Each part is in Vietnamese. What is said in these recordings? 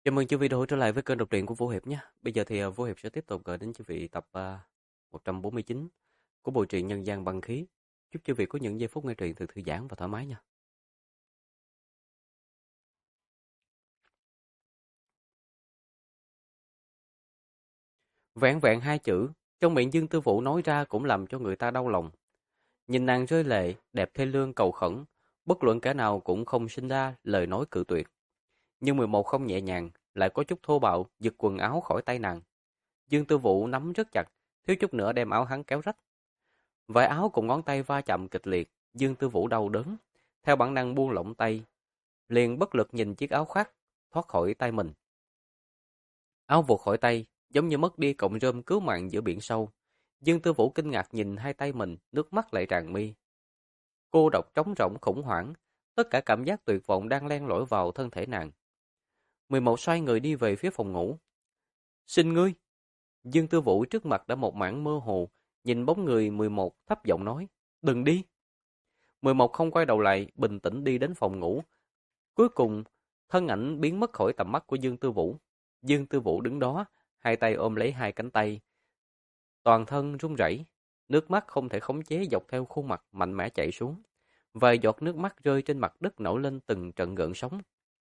Chào mừng chư vị đã trở lại với kênh đọc truyện của Vũ Hiệp nhé. Bây giờ thì Vũ Hiệp sẽ tiếp tục gửi đến chư vị tập 149 của bộ truyện Nhân gian băng khí. Chúc chư vị có những giây phút nghe truyện từ thư giãn và thoải mái nha. Vẹn vẹn hai chữ, trong miệng Dương Tư Vũ nói ra cũng làm cho người ta đau lòng. Nhìn nàng rơi lệ, đẹp thê lương cầu khẩn, bất luận kẻ nào cũng không sinh ra lời nói cự tuyệt. Nhưng 11 không nhẹ nhàng, lại có chút thô bạo, giật quần áo khỏi tay nàng. Dương Tư Vũ nắm rất chặt, thiếu chút nữa đem áo hắn kéo rách. Vải áo cùng ngón tay va chạm kịch liệt, Dương Tư Vũ đau đớn, theo bản năng buông lỏng tay, liền bất lực nhìn chiếc áo khoác thoát khỏi tay mình. Áo vụt khỏi tay, giống như mất đi cọng rơm cứu mạng giữa biển sâu. Dương Tư Vũ kinh ngạc nhìn hai tay mình, nước mắt lại tràn mi. Cô độc trống rỗng khủng hoảng, tất cả cảm giác tuyệt vọng đang len lỏi vào thân thể nàng. 11 xoay người đi về phía phòng ngủ. Xin ngươi! Dương Tư Vũ trước mặt đã một mảng mơ hồ, nhìn bóng người 11 thấp giọng nói, đừng đi. 11 không quay đầu lại, bình tĩnh đi đến phòng ngủ. Cuối cùng, thân ảnh biến mất khỏi tầm mắt của Dương Tư Vũ. Dương Tư Vũ đứng đó, hai tay ôm lấy hai cánh tay. Toàn thân run rẩy, nước mắt không thể khống chế dọc theo khuôn mặt mạnh mẽ chảy xuống. Vài giọt nước mắt rơi trên mặt đất nổi lên từng trận gợn sóng.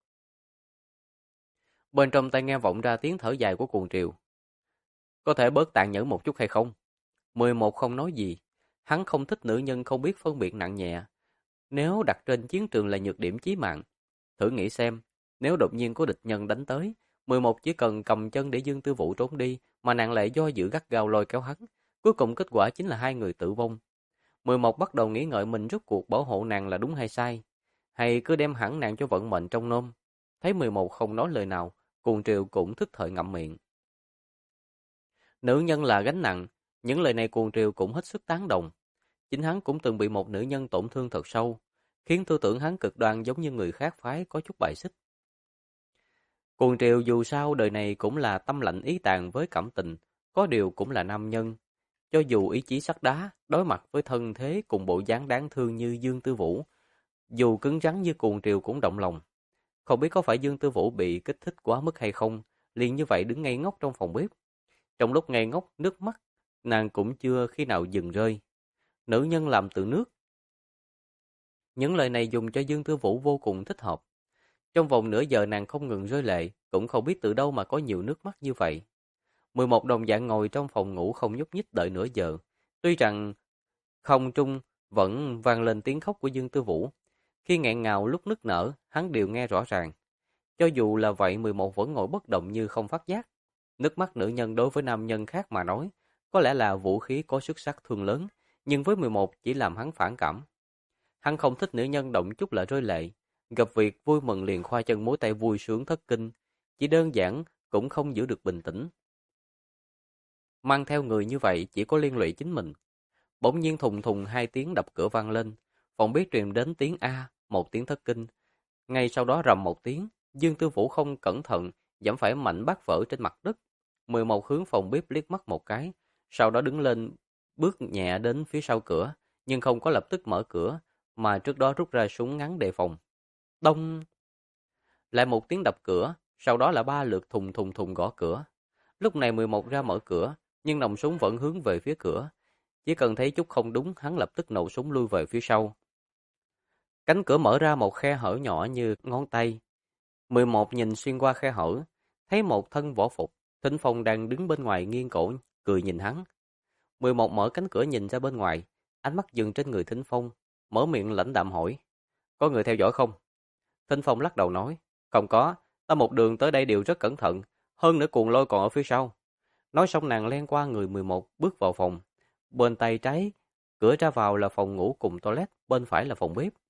Bên trong tai nghe vọng ra tiếng thở dài của cuồng triều. Có thể bớt tàn nhẫn một chút hay không? 11 không nói gì. Hắn không thích nữ nhân không biết phân biệt nặng nhẹ. Nếu đặt trên chiến trường là nhược điểm chí mạng, thử nghĩ xem, nếu đột nhiên có địch nhân đánh tới, 11 chỉ cần cầm chân để Dương Tư Vũ trốn đi, mà nàng lại do dự gắt gao lôi kéo hắn. Cuối cùng kết quả chính là hai người tử vong. 11 bắt đầu nghĩ ngợi mình rốt cuộc bảo hộ nàng là đúng hay sai, hay cứ đem hẳn nàng cho vận mệnh trong nôm. Thấy 11 không nói lời nào, Cuồng Triều cũng thức thời ngậm miệng. Nữ nhân là gánh nặng, những lời này Cuồng Triều cũng hết sức tán đồng. Chính hắn cũng từng bị một nữ nhân tổn thương thật sâu, khiến tư tưởng hắn cực đoan giống như người khác phái có chút bài xích. Cuồng Triều dù sao đời này cũng là tâm lạnh ý tàn với cảm tình, có điều cũng là nam nhân. Cho dù ý chí sắt đá, đối mặt với thân thế cùng bộ dáng đáng thương như Dương Tư Vũ, dù cứng rắn như Cuồng Triều cũng động lòng. Không biết có phải Dương Tư Vũ bị kích thích quá mức hay không, liền như vậy đứng ngây ngốc trong phòng bếp. Trong lúc ngây ngốc, nước mắt, nàng cũng chưa khi nào dừng rơi. Nữ nhân làm từ nước. Những lời này dùng cho Dương Tư Vũ vô cùng thích hợp. Trong vòng nửa giờ nàng không ngừng rơi lệ, cũng không biết từ đâu mà có nhiều nước mắt như vậy. 11 đồng dạng ngồi trong phòng ngủ không nhúc nhích đợi nửa giờ. Tuy rằng không trung vẫn vang lên tiếng khóc của Dương Tư Vũ. Khi nghẹn ngào lúc nức nở, hắn đều nghe rõ ràng. Cho dù là vậy 11 vẫn ngồi bất động như không phát giác. Nước mắt nữ nhân đối với nam nhân khác mà nói, có lẽ là vũ khí có sức sát thương lớn, nhưng với 11 chỉ làm hắn phản cảm. Hắn không thích nữ nhân động chút là rơi lệ, gặp việc vui mừng liền khoa chân múa tay vui sướng thất kinh, chỉ đơn giản cũng không giữ được bình tĩnh. Mang theo người như vậy chỉ có liên lụy chính mình. Bỗng nhiên thùng thùng hai tiếng đập cửa vang lên, phòng bếp truyền đến tiếng A, một tiếng thất kinh. Ngay sau đó rầm một tiếng, Dương Tư Vũ không cẩn thận, giẫm phải mảnh bát vỡ trên mặt đất. 11 hướng phòng bếp liếc mắt một cái, sau đó đứng lên, bước nhẹ đến phía sau cửa, nhưng không có lập tức mở cửa, mà trước đó rút ra súng ngắn đề phòng. Đông! Lại một tiếng đập cửa, sau đó là ba lượt thùng thùng thùng gõ cửa. Lúc này 11 ra mở cửa, nhưng nòng súng vẫn hướng về phía cửa. Chỉ cần thấy chút không đúng, hắn lập tức nổ súng lui về phía sau. Cánh cửa mở ra một khe hở nhỏ như ngón tay. 11 nhìn xuyên qua khe hở, thấy một thân võ phục, Thính Phong đang đứng bên ngoài nghiêng cổ, cười nhìn hắn. 11 mở cánh cửa nhìn ra bên ngoài, ánh mắt dừng trên người Thính Phong, mở miệng lãnh đạm hỏi. Có người theo dõi không? Thính Phong lắc đầu nói. Không có, ta một đường tới đây đều rất cẩn thận, hơn nữa Cuồng Lôi còn ở phía sau. Nói xong nàng len qua người 11 bước vào phòng. Bên tay trái, cửa ra vào là phòng ngủ cùng toilet, bên phải là phòng bếp.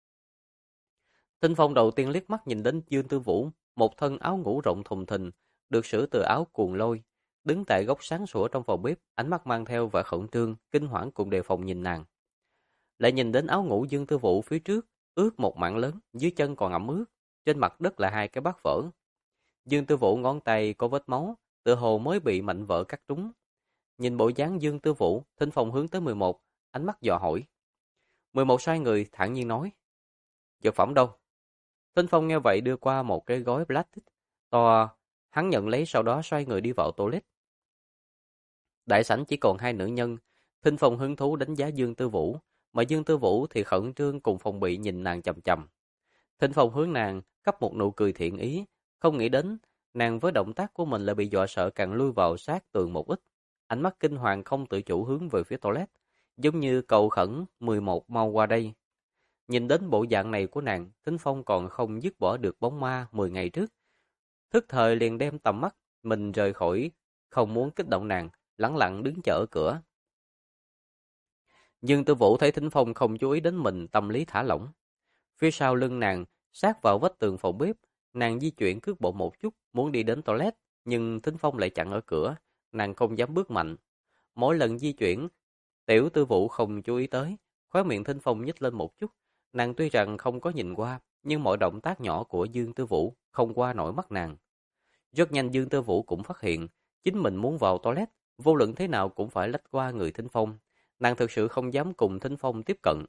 Thính Phong đầu tiên liếc mắt nhìn đến Dương Tư Vũ, một thân áo ngủ rộng thùng thình, được sửa từ áo Cuồng Lôi, đứng tại góc sáng sủa trong phòng bếp, ánh mắt mang theo vẻ khẩn trương, kinh hoảng cùng đề phòng nhìn nàng. Lại nhìn đến áo ngủ Dương Tư Vũ phía trước, ướt một mảng lớn, dưới chân còn ẩm ướt, trên mặt đất là hai cái bát phở. Dương Tư Vũ ngón tay có vết máu, tựa hồ mới bị mạnh vợ cắt trúng. Nhìn bộ dáng Dương Tư Vũ, Thính Phong hướng tới 11, ánh mắt dò hỏi. 11 xoay người, thản nhiên nói. Dược phẩm đâu? Thính Phong nghe vậy đưa qua một cái gói plastic, to, hắn nhận lấy sau đó xoay người đi vào toilet. Đại sảnh chỉ còn hai nữ nhân, Thinh Phong hứng thú đánh giá Dương Tư Vũ, mà Dương Tư Vũ thì khẩn trương cùng phòng bị nhìn nàng chằm chằm. Thinh Phong hướng nàng cấp một nụ cười thiện ý, không nghĩ đến nàng với động tác của mình lại bị dọa sợ càng lui vào sát tường một ít. Ánh mắt kinh hoàng không tự chủ hướng về phía toilet, giống như cầu khẩn 11 mau qua đây. Nhìn đến bộ dạng này của nàng, Thinh Phong còn không dứt bỏ được bóng ma 10 ngày trước. Thức thời liền đem tầm mắt mình rời khỏi, không muốn kích động nàng, lẳng lặng đứng chờ ở cửa. Dương Tư Vũ thấy Thinh Phong không chú ý đến mình, tâm lý thả lỏng. Phía sau lưng nàng, sát vào vách tường phòng bếp, nàng di chuyển cước bộ một chút, muốn đi đến toilet, nhưng Thinh Phong lại chặn ở cửa, nàng không dám bước mạnh. Mỗi lần di chuyển, Tiểu Tư Vũ không chú ý tới, khóe miệng Thinh Phong nhếch lên một chút, nàng tuy rằng không có nhìn qua, nhưng mọi động tác nhỏ của Dương Tư Vũ không qua nổi mắt nàng. Rất nhanh Dương Tư Vũ cũng phát hiện, chính mình muốn vào toilet, vô luận thế nào cũng phải lách qua người Thinh Phong. Nàng thực sự không dám cùng Thinh Phong tiếp cận.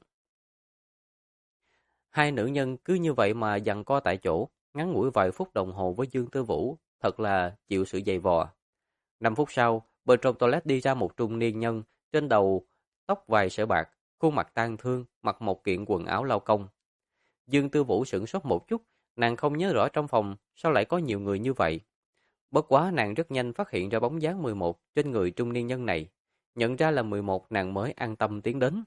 Hai nữ nhân cứ như vậy mà giằng co tại chỗ, ngắn ngủi vài phút đồng hồ với Dương Tư Vũ, thật là chịu sự dày vò. 5 phút sau, bên trong toilet đi ra một trung niên nhân, trên đầu tóc vài sợi bạc, khuôn mặt tang thương, mặc một kiện quần áo lao công. Dương Tư Vũ sửng sốt một chút, nàng không nhớ rõ trong phòng sao lại có nhiều người như vậy. Bất quá nàng rất nhanh phát hiện ra bóng dáng 11 trên người trung niên nhân này. Nhận ra là 11, nàng mới an tâm tiến đến.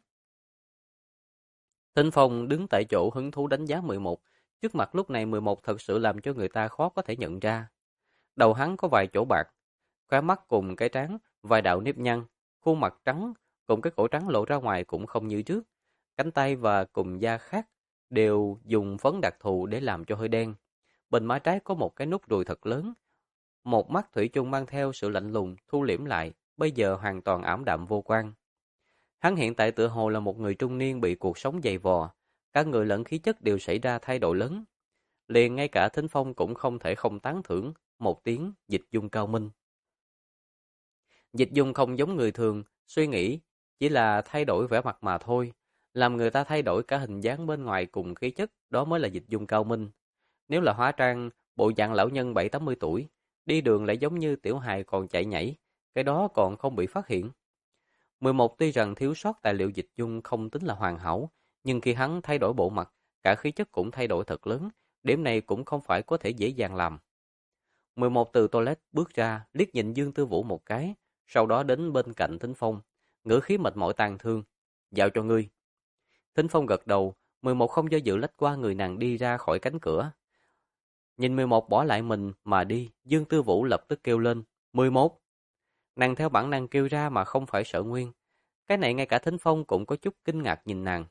Thinh Phong đứng tại chỗ hứng thú đánh giá 11. Trước mặt lúc này 11 thật sự làm cho người ta khó có thể nhận ra. Đầu hắn có vài chỗ bạc, khóe mắt cùng cái trán, vài đạo nếp nhăn, khuôn mặt trắng cùng cái cổ trắng lộ ra ngoài cũng không như trước. Cánh tay và cùng da khác đều dùng phấn đặc thù để làm cho hơi đen. Bên má trái có một cái nút ruồi thật lớn. Một mắt thủy chung mang theo sự lạnh lùng, thu liễm lại, bây giờ hoàn toàn ảm đạm vô quan. Hắn hiện tại tựa hồ là một người trung niên bị cuộc sống dày vò, cả người lẫn khí chất đều xảy ra thay đổi lớn. Liền ngay cả Thính Phong cũng không thể không tán thưởng một tiếng dịch dung cao minh. Dịch dung không giống người thường, suy nghĩ, chỉ là thay đổi vẻ mặt mà thôi. Làm người ta thay đổi cả hình dáng bên ngoài cùng khí chất, đó mới là dịch dung cao minh. Nếu là hóa trang, bộ dạng lão nhân 70-80 tuổi, đi đường lại giống như tiểu hài còn chạy nhảy, cái đó còn không bị phát hiện. 11 tuy rằng thiếu sót tài liệu dịch dung không tính là hoàn hảo, nhưng khi hắn thay đổi bộ mặt, cả khí chất cũng thay đổi thật lớn, điểm này cũng không phải có thể dễ dàng làm. 11 từ toilet bước ra, liếc nhìn Dương Tư Vũ một cái, sau đó đến bên cạnh Thính Phong, ngữ khí mệt mỏi tàn thương, "Giao cho ngươi." Thính Phong gật đầu, 11 không do dự lách qua người nàng đi ra khỏi cánh cửa. Nhìn 11 bỏ lại mình mà đi, Dương Tư Vũ lập tức kêu lên, 11. Nàng theo bản năng kêu ra mà không phải Sở Nguyên. Cái này ngay cả Thính Phong cũng có chút kinh ngạc nhìn nàng.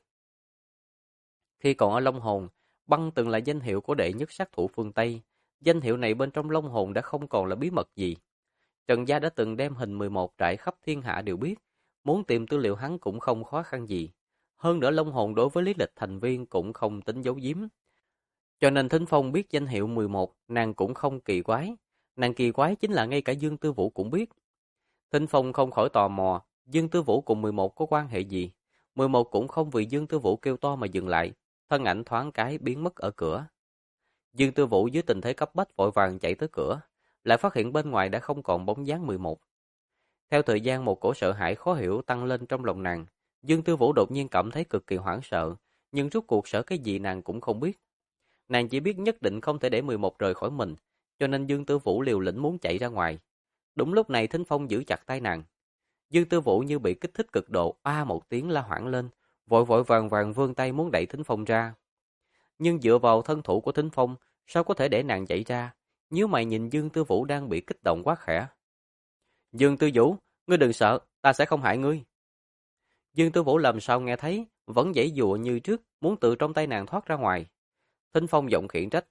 Khi còn ở Long Hồn, Băng từng là danh hiệu của đệ nhất sát thủ phương Tây. Danh hiệu này bên trong Long Hồn đã không còn là bí mật gì. Trần Gia đã từng đem hình 11 trải khắp thiên hạ đều biết. Muốn tìm tư liệu hắn cũng không khó khăn gì. Hơn nữa Long Hồn đối với lý lịch thành viên cũng không tính giấu giếm. Cho nên Thính Phong biết danh hiệu 11, nàng cũng không kỳ quái. Nàng kỳ quái chính là ngay cả Dương Tư Vũ cũng biết. Thính Phong không khỏi tò mò, Dương Tư Vũ cùng 11 có quan hệ gì? 11 cũng không vì Dương Tư Vũ kêu to mà dừng lại, thân ảnh thoáng cái biến mất ở cửa. Dương Tư Vũ dưới tình thế cấp bách vội vàng chạy tới cửa, lại phát hiện bên ngoài đã không còn bóng dáng 11. Theo thời gian một cỗ sợ hãi khó hiểu tăng lên trong lòng nàng, Dương Tư Vũ đột nhiên cảm thấy cực kỳ hoảng sợ, nhưng rốt cuộc sợ cái gì nàng cũng không biết. Nàng chỉ biết nhất định không thể để 11 rời khỏi mình, cho nên Dương Tư Vũ liều lĩnh muốn chạy ra ngoài. Đúng lúc này Thính Phong giữ chặt tay nàng. Dương Tư Vũ như bị kích thích cực độ, một tiếng la hoảng lên, vội vội vàng vàng vươn tay muốn đẩy Thính Phong ra. Nhưng dựa vào thân thủ của Thính Phong, sao có thể để nàng chạy ra? Nhíu mày nhìn Dương Tư Vũ đang bị kích động quá khẽ. Dương Tư Vũ, ngươi đừng sợ, ta sẽ không hại ngươi. Dương Tư Vũ làm sao nghe thấy, vẫn giãy giụa như trước, muốn từ trong tay nàng thoát ra ngoài. Thính Phong giọng khiển trách.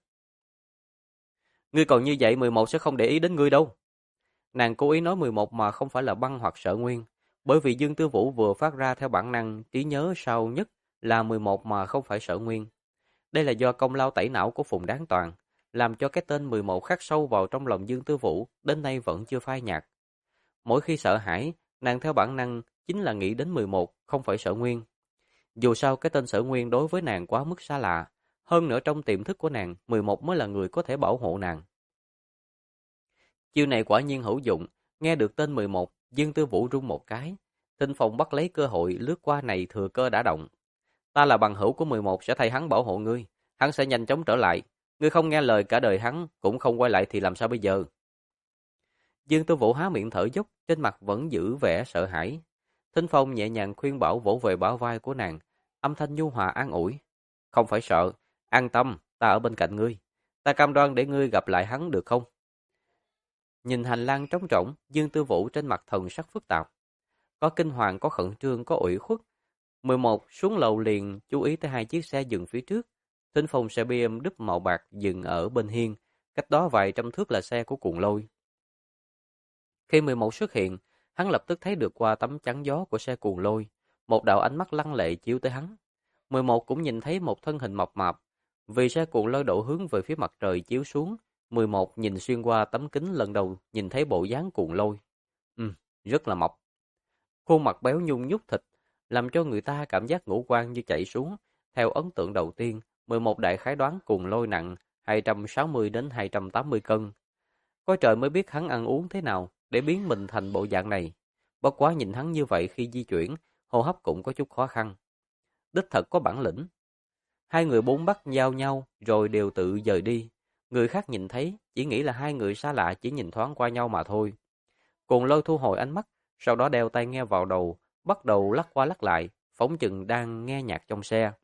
Ngươi còn như vậy 11 sẽ không để ý đến ngươi đâu. Nàng cố ý nói 11 mà không phải là Băng hoặc Sở Nguyên, bởi vì Dương Tư Vũ vừa phát ra theo bản năng trí nhớ sau nhất là 11 mà không phải Sở Nguyên. Đây là do công lao tẩy não của Phùng Đáng Toàn, làm cho cái tên 11 khắc sâu vào trong lòng Dương Tư Vũ, đến nay vẫn chưa phai nhạt. Mỗi khi sợ hãi, nàng theo bản năng chính là nghĩ đến 11, không phải Sở Nguyên. Dù sao cái tên Sở Nguyên đối với nàng quá mức xa lạ, hơn nữa trong tiềm thức của nàng, 11 mới là người có thể bảo hộ nàng. Chiêu này quả nhiên hữu dụng, nghe được tên 11, Dương Tư Vũ rung một cái. Thinh Phong bắt lấy cơ hội lướt qua này thừa cơ đã động. Ta là bằng hữu của 11 sẽ thay hắn bảo hộ ngươi, hắn sẽ nhanh chóng trở lại. Ngươi không nghe lời cả đời hắn cũng không quay lại thì làm sao bây giờ? Dương Tư Vũ há miệng thở dốc, trên mặt vẫn giữ vẻ sợ hãi. Thinh Phong nhẹ nhàng khuyên bảo vỗ về bả vai của nàng, âm thanh nhu hòa an ủi. Không phải sợ, an tâm, ta ở bên cạnh ngươi. Ta cam đoan để ngươi gặp lại hắn được không? Nhìn hành lang trống rỗng, Dương Tư Vũ trên mặt thần sắc phức tạp. Có kinh hoàng, có khẩn trương, có ủy khuất. 11 xuống lầu liền chú ý tới hai chiếc xe dừng phía trước. Thinh Phong xe BMW màu bạc dừng ở bên hiên, cách đó vài trăm thước là xe của Cuồng Lôi. Khi 11 xuất hiện, hắn lập tức thấy được qua tấm chắn gió của xe Cuồng Lôi, một đạo ánh mắt lăng lệ chiếu tới hắn. 11 cũng nhìn thấy một thân hình mập mạp, vì xe Cuồng Lôi đổ hướng về phía mặt trời chiếu xuống, 11 nhìn xuyên qua tấm kính lần đầu nhìn thấy bộ dáng Cuồng Lôi. Rất là mập. Khuôn mặt béo nhung nhúc thịt, làm cho người ta cảm giác ngũ quan như chảy xuống. Theo ấn tượng đầu tiên, 11 đại khái đoán Cuồng Lôi nặng 260 đến 280 cân. Có trời mới biết hắn ăn uống thế nào để biến mình thành bộ dạng này. Bất quá nhìn hắn như vậy khi di chuyển, hô hấp cũng có chút khó khăn. Đích thật có bản lĩnh. Hai người bốn bắt giao nhau rồi đều tự dời đi. Người khác nhìn thấy, chỉ nghĩ là hai người xa lạ chỉ nhìn thoáng qua nhau mà thôi. Cuồng Lôi thu hồi ánh mắt, sau đó đeo tai nghe vào đầu, bắt đầu lắc qua lắc lại, phóng chừng đang nghe nhạc trong xe.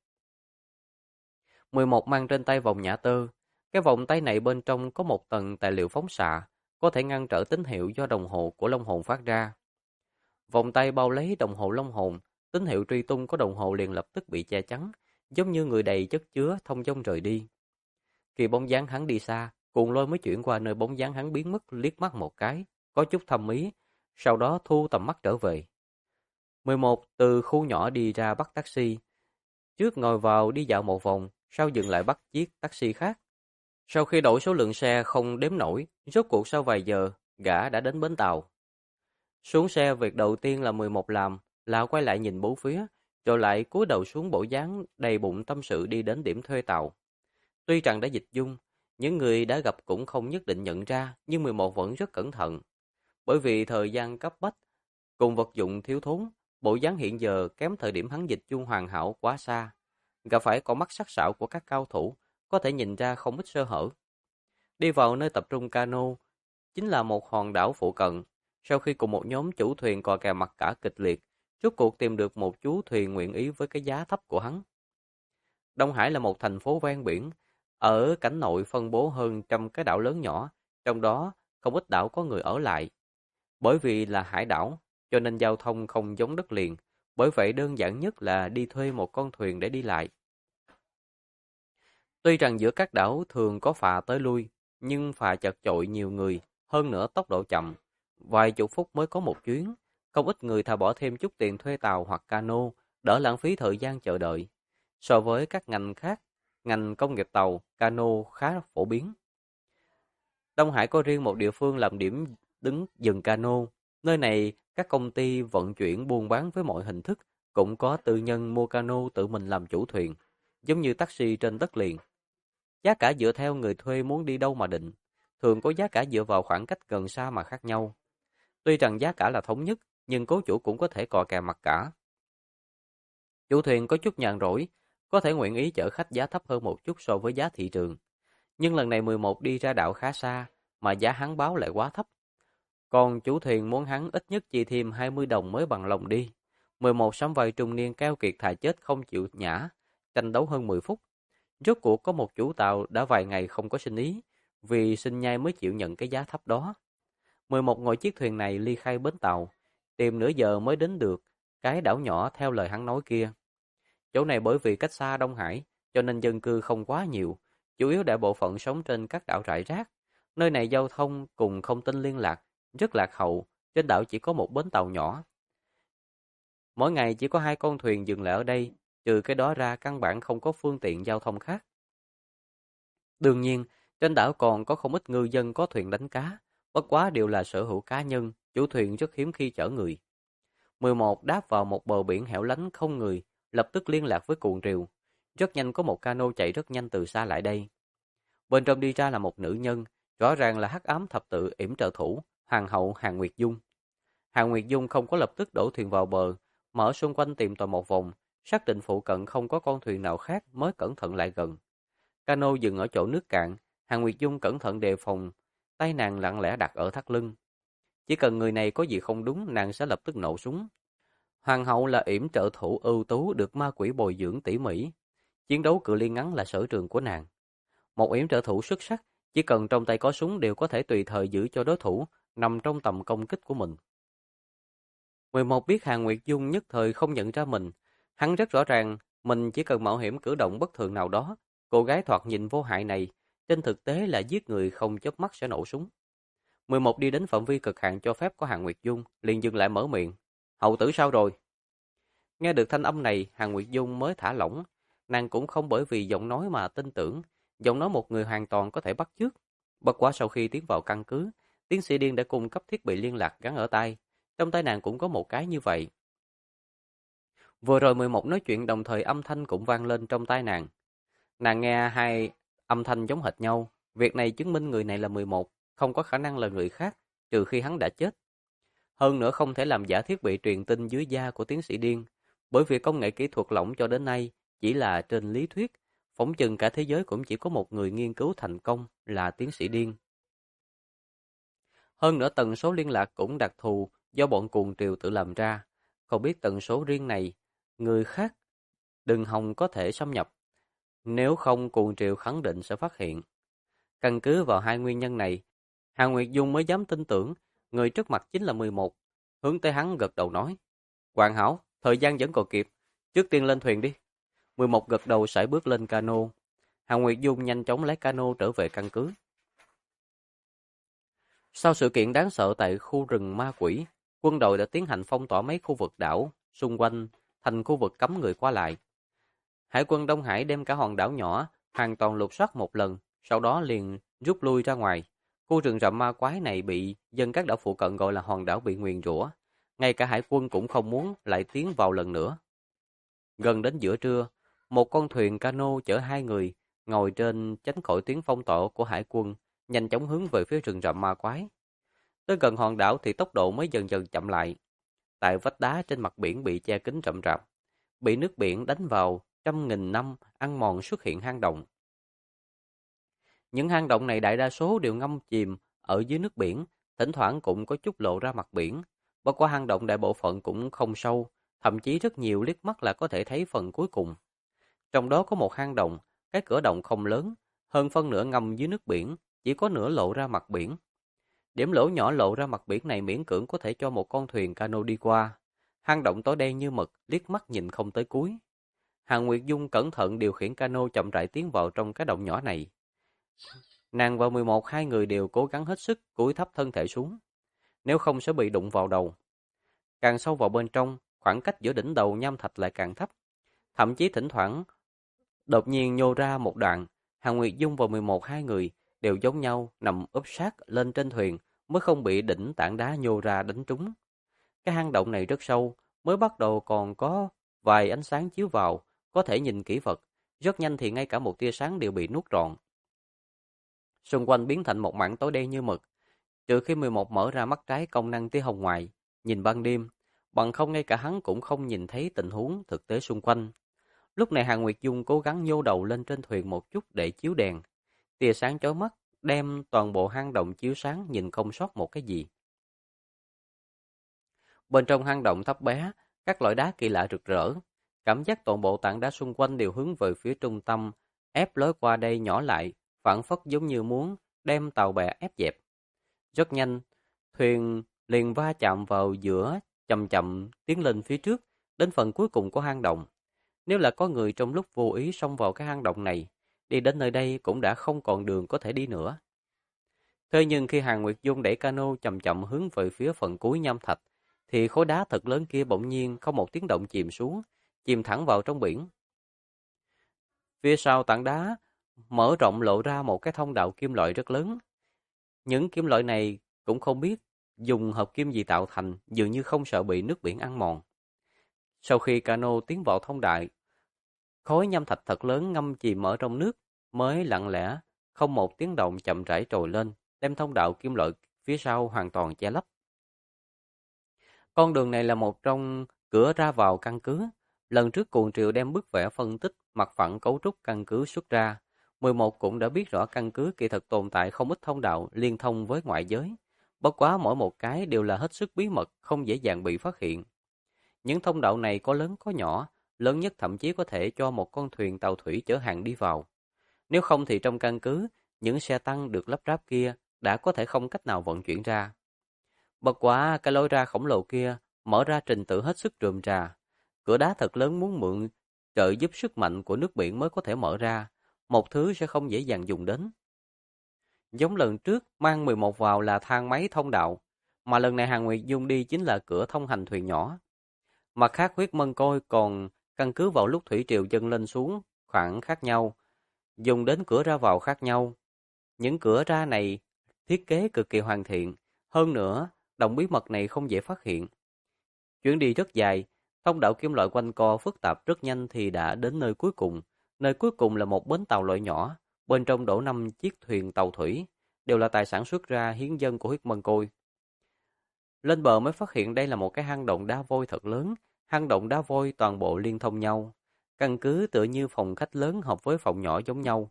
11 mang trên tay vòng nhã tơ. Cái vòng tay này bên trong có một tầng tài liệu phóng xạ, có thể ngăn trở tín hiệu do đồng hồ của Long Hồn phát ra. Vòng tay bao lấy đồng hồ Long Hồn, tín hiệu truy tung của đồng hồ liền lập tức bị che chắn, giống như người đầy chất chứa thông dong rời đi. Khi bóng dáng hắn đi xa, Cuồng Lôi mới chuyển qua nơi bóng dáng hắn biến mất liếc mắt một cái, có chút thâm ý, sau đó thu tầm mắt trở về. 11 từ khu nhỏ đi ra bắt taxi, trước ngồi vào đi dạo một vòng, sau dừng lại bắt chiếc taxi khác. Sau khi đổi số lượng xe không đếm nổi, rốt cuộc sau vài giờ, gã đã đến bến tàu. Xuống xe việc đầu tiên là 11 làm, là quay lại nhìn bốn phía, rồi lại cúi đầu xuống bộ dáng đầy bụng tâm sự đi đến điểm thuê tàu. Tuy rằng đã dịch dung, những người đã gặp cũng không nhất định nhận ra, nhưng 11 vẫn rất cẩn thận. Bởi vì thời gian cấp bách, cùng vật dụng thiếu thốn, bộ dáng hiện giờ kém thời điểm hắn dịch dung hoàn hảo quá xa. Gặp phải con mắt sắc sảo của các cao thủ, có thể nhìn ra không ít sơ hở. Đi vào nơi tập trung cano, chính là một hòn đảo phụ cận. Sau khi cùng một nhóm chủ thuyền cò kè mặt cả kịch liệt, rốt cuộc tìm được một chú thuyền nguyện ý với cái giá thấp của hắn. Đông Hải là một thành phố ven biển, ở cảnh nội phân bố hơn trăm cái đảo lớn nhỏ, trong đó không ít đảo có người ở lại. Bởi vì là hải đảo, cho nên giao thông không giống đất liền, bởi vậy đơn giản nhất là đi thuê một con thuyền để đi lại. Tuy rằng giữa các đảo thường có phà tới lui, nhưng phà chật chội nhiều người, hơn nữa tốc độ chậm, vài chục phút mới có một chuyến, không ít người thà bỏ thêm chút tiền thuê tàu hoặc cano, đỡ lãng phí thời gian chờ đợi. So với các ngành khác, ngành công nghiệp tàu, cano khá phổ biến. Đông Hải có riêng một địa phương làm điểm đứng dừng cano, nơi này các công ty vận chuyển buôn bán với mọi hình thức, cũng có tư nhân mua cano tự mình làm chủ thuyền, giống như taxi trên đất liền. Giá cả dựa theo người thuê muốn đi đâu mà định, thường có giá cả dựa vào khoảng cách gần xa mà khác nhau. Tuy rằng giá cả là thống nhất, nhưng cố chủ cũng có thể cò kè mặc cả. Chủ thuyền có chút nhàn rỗi, có thể nguyện ý chở khách giá thấp hơn một chút so với giá thị trường. Nhưng lần này 11 đi ra đảo khá xa, mà giá hắn báo lại quá thấp. Còn chủ thuyền muốn hắn ít nhất chi thêm 20 đồng mới bằng lòng đi. 11 sắm vai trung niên keo kiệt thà chết không chịu nhã, tranh đấu hơn 10 phút. Rốt cuộc có một chủ tàu đã vài ngày không có sinh ý, vì sinh nhai mới chịu nhận cái giá thấp đó. 11 ngồi chiếc thuyền này ly khai bến tàu, tìm nửa giờ mới đến được cái đảo nhỏ theo lời hắn nói kia. Chỗ này bởi vì cách xa Đông Hải, cho nên dân cư không quá nhiều, chủ yếu đại bộ phận sống trên các đảo rải rác. Nơi này giao thông cùng thông tin liên lạc rất lạc hậu, trên đảo chỉ có một bến tàu nhỏ. Mỗi ngày chỉ có 2 con thuyền dừng lại ở đây, trừ cái đó ra căn bản không có phương tiện giao thông khác. Đương nhiên, trên đảo còn có không ít ngư dân có thuyền đánh cá, bất quá đều là sở hữu cá nhân, chủ thuyền rất hiếm khi chở người. 11 đáp vào một bờ biển hẻo lánh không người, lập tức liên lạc với cuộn triều. Rất nhanh có một cano chạy rất nhanh từ xa lại đây. Bên trong đi ra là một nữ nhân, Rõ ràng là hắc ám thập tự yểm trợ thủ, hoàng hậu Hàn Nguyệt Dung. Hàn Nguyệt Dung không có lập tức đổ thuyền vào bờ, mở xung quanh tìm tòi một vòng, xác định phụ cận không có con thuyền nào khác mới cẩn thận lại gần. Cano dừng ở chỗ nước cạn, Hàn Nguyệt Dung cẩn thận đề phòng, tay nàng lặng lẽ đặt ở thắt lưng. Chỉ cần người này có gì không đúng, nàng sẽ lập tức nổ súng. Hoàng hậu là yểm trợ thủ ưu tú được ma quỷ bồi dưỡng tỉ mỉ. Chiến đấu cự ly ngắn là sở trường của nàng. Một yểm trợ thủ xuất sắc, chỉ cần trong tay có súng đều có thể tùy thời giữ cho đối thủ nằm trong tầm công kích của mình. 11 biết Hàn Nguyệt Dung nhất thời không nhận ra mình. Hắn rất rõ ràng, mình chỉ cần mạo hiểm cử động bất thường nào đó. Cô gái thoạt nhìn vô hại này, trên thực tế là giết người không chớp mắt sẽ nổ súng. 11 đi đến phạm vi cực hạn cho phép của Hàn Nguyệt Dung, liền dừng lại mở miệng. Hậu tử sao rồi? Nghe được thanh âm này, Hàn Nguyệt Dung mới thả lỏng. Nàng cũng không bởi vì giọng nói mà tin tưởng. Giọng nói một người hoàn toàn có thể bắt chước. Bất quá sau khi tiến vào căn cứ, tiến sĩ Điên đã cung cấp thiết bị liên lạc gắn ở tai. Trong tay nàng cũng có một cái như vậy. Vừa rồi 11 nói chuyện đồng thời âm thanh cũng vang lên trong tai nàng. Nàng nghe hai âm thanh giống hệt nhau. Việc này chứng minh người này là 11, không có khả năng là người khác, trừ khi hắn đã chết. Hơn nữa không thể làm giả thiết bị truyền tin dưới da của tiến sĩ Điên, bởi vì công nghệ kỹ thuật lỏng cho đến nay chỉ là trên lý thuyết, phỏng chừng cả thế giới cũng chỉ có một người nghiên cứu thành công là tiến sĩ Điên. Hơn nữa tần số liên lạc cũng đặc thù do bọn cuồng triều tự làm ra, không biết tần số riêng này, người khác đừng hòng có thể xâm nhập, nếu không cuồng triều khẳng định sẽ phát hiện. Căn cứ vào hai nguyên nhân này, Hàn Nguyệt Dung mới dám tin tưởng người trước mặt chính là 11, hướng tới hắn gật đầu nói. Hoàn hảo, thời gian vẫn còn kịp, trước tiên lên thuyền đi. 11 gật đầu sải bước lên cano. Hàn Nguyệt Dung nhanh chóng lái cano trở về căn cứ. Sau sự kiện đáng sợ tại khu rừng ma quỷ, quân đội đã tiến hành phong tỏa mấy khu vực đảo xung quanh thành khu vực cấm người qua lại. Hải quân Đông Hải đem cả hòn đảo nhỏ hoàn toàn lục soát một lần, sau đó liền rút lui ra ngoài. Khu rừng rậm ma quái này bị dân các đảo phụ cận gọi là hòn đảo bị nguyền rủa. Ngay cả hải quân cũng không muốn lại tiến vào lần nữa. Gần đến giữa trưa, một con thuyền cano chở hai người ngồi trên tránh khỏi tiếng phong tỏa của hải quân, nhanh chóng hướng về phía rừng rậm ma quái. Tới gần hòn đảo thì tốc độ mới dần dần chậm lại. Tại vách đá trên mặt biển bị che kín rậm rạp, bị nước biển đánh vào trăm nghìn năm ăn mòn xuất hiện hang động. Những hang động này đại đa số đều ngâm chìm ở dưới nước biển, thỉnh thoảng cũng có chút lộ ra mặt biển. Bất quá hang động đại bộ phận cũng không sâu, thậm chí rất nhiều liếc mắt là có thể thấy phần cuối cùng. Trong đó có một hang động, cái cửa động không lớn, hơn phân nửa ngâm dưới nước biển, chỉ có nửa lộ ra mặt biển. Điểm lỗ nhỏ lộ ra mặt biển này miễn cưỡng có thể cho một con thuyền cano đi qua. Hang động tối đen như mực, liếc mắt nhìn không tới cuối. Hàn Nguyệt Dung cẩn thận điều khiển cano chậm rãi tiến vào trong cái động nhỏ này. Nàng và 11 hai người đều cố gắng hết sức cúi thấp thân thể xuống, nếu không sẽ bị đụng vào đầu. Càng sâu vào bên trong, khoảng cách giữa đỉnh đầu nham thạch lại càng thấp. Thậm chí thỉnh thoảng đột nhiên nhô ra một đoạn, Hàn Nguyệt Dung và 11 hai người đều giống nhau nằm úp sát lên trên thuyền mới không bị đỉnh tảng đá nhô ra đánh trúng. Cái hang động này rất sâu, mới bắt đầu còn có vài ánh sáng chiếu vào, có thể nhìn kỹ vật. Rất nhanh thì ngay cả một tia sáng đều bị nuốt trọn. Xung quanh biến thành một mảng tối đen như mực, trừ khi 11 mở ra mắt trái công năng tia hồng ngoại, nhìn ban đêm, bằng không ngay cả hắn cũng không nhìn thấy tình huống thực tế xung quanh. Lúc này Hàn Nguyệt Dung cố gắng nhô đầu lên trên thuyền một chút để chiếu đèn. Tia sáng chói mắt, đem toàn bộ hang động chiếu sáng nhìn không sót một cái gì. Bên trong hang động thấp bé, các loại đá kỳ lạ rực rỡ. Cảm giác toàn bộ tảng đá xung quanh đều hướng về phía trung tâm, ép lối qua đây nhỏ lại, phảng phất giống như muốn đem tàu bè ép dẹp. Rất nhanh, thuyền liền va chạm vào giữa, chậm chậm tiến lên phía trước, đến phần cuối cùng của hang động. Nếu là có người trong lúc vô ý xông vào cái hang động này, đi đến nơi đây cũng đã không còn đường có thể đi nữa. Thế nhưng khi Hàn Nguyệt Dung đẩy cano chậm chậm hướng về phía phần cuối nham thạch, thì khối đá thật lớn kia bỗng nhiên không một tiếng động chìm xuống, chìm thẳng vào trong biển. Phía sau tảng đá mở rộng lộ ra một cái thông đạo kim loại rất lớn. Những kim loại này cũng không biết dùng hợp kim gì tạo thành, dường như không sợ bị nước biển ăn mòn. Sau khi cano tiến vào thông đạo, khối nham thạch thật lớn ngâm chìm ở trong nước mới lặng lẽ, không một tiếng động chậm rãi trồi lên, đem thông đạo kim loại phía sau hoàn toàn che lấp. Con đường này là một trong cửa ra vào căn cứ. Lần trước Cuồng Triều đem bức vẽ phân tích mặt phẳng cấu trúc căn cứ xuất ra. 11 cũng đã biết rõ căn cứ kỳ thực tồn tại không ít thông đạo liên thông với ngoại giới. Bất quá mỗi một cái đều là hết sức bí mật, không dễ dàng bị phát hiện. Những thông đạo này có lớn có nhỏ, lớn nhất thậm chí có thể cho một con thuyền tàu thủy chở hàng đi vào. Nếu không thì trong căn cứ, những xe tăng được lắp ráp kia đã có thể không cách nào vận chuyển ra. Bất quá cái lối ra khổng lồ kia mở ra trình tự hết sức rườm rà. Cửa đá thật lớn muốn mượn trợ giúp sức mạnh của nước biển mới có thể mở ra, một thứ sẽ không dễ dàng dùng đến. Giống lần trước mang 11 vào là thang máy thông đạo, mà lần này Hàn Nguyệt Dung đi chính là cửa thông hành thuyền nhỏ. Mặt khác huyết mân côi còn căn cứ vào lúc thủy triều dâng lên xuống khoảng khác nhau, dùng đến cửa ra vào khác nhau. Những cửa ra này thiết kế cực kỳ hoàn thiện, hơn nữa, động bí mật này không dễ phát hiện. Chuyến đi rất dài, thông đạo kim loại quanh co phức tạp rất nhanh thì đã đến nơi cuối cùng. Nơi cuối cùng là một bến tàu loại nhỏ, bên trong đổ 5 chiếc thuyền tàu thủy, đều là tài sản xuất ra hiến dân của huyết mân côi. Lên bờ mới phát hiện đây là một cái hang động đá vôi thật lớn, hang động đá vôi toàn bộ liên thông nhau. Căn cứ tựa như phòng khách lớn hợp với phòng nhỏ giống nhau.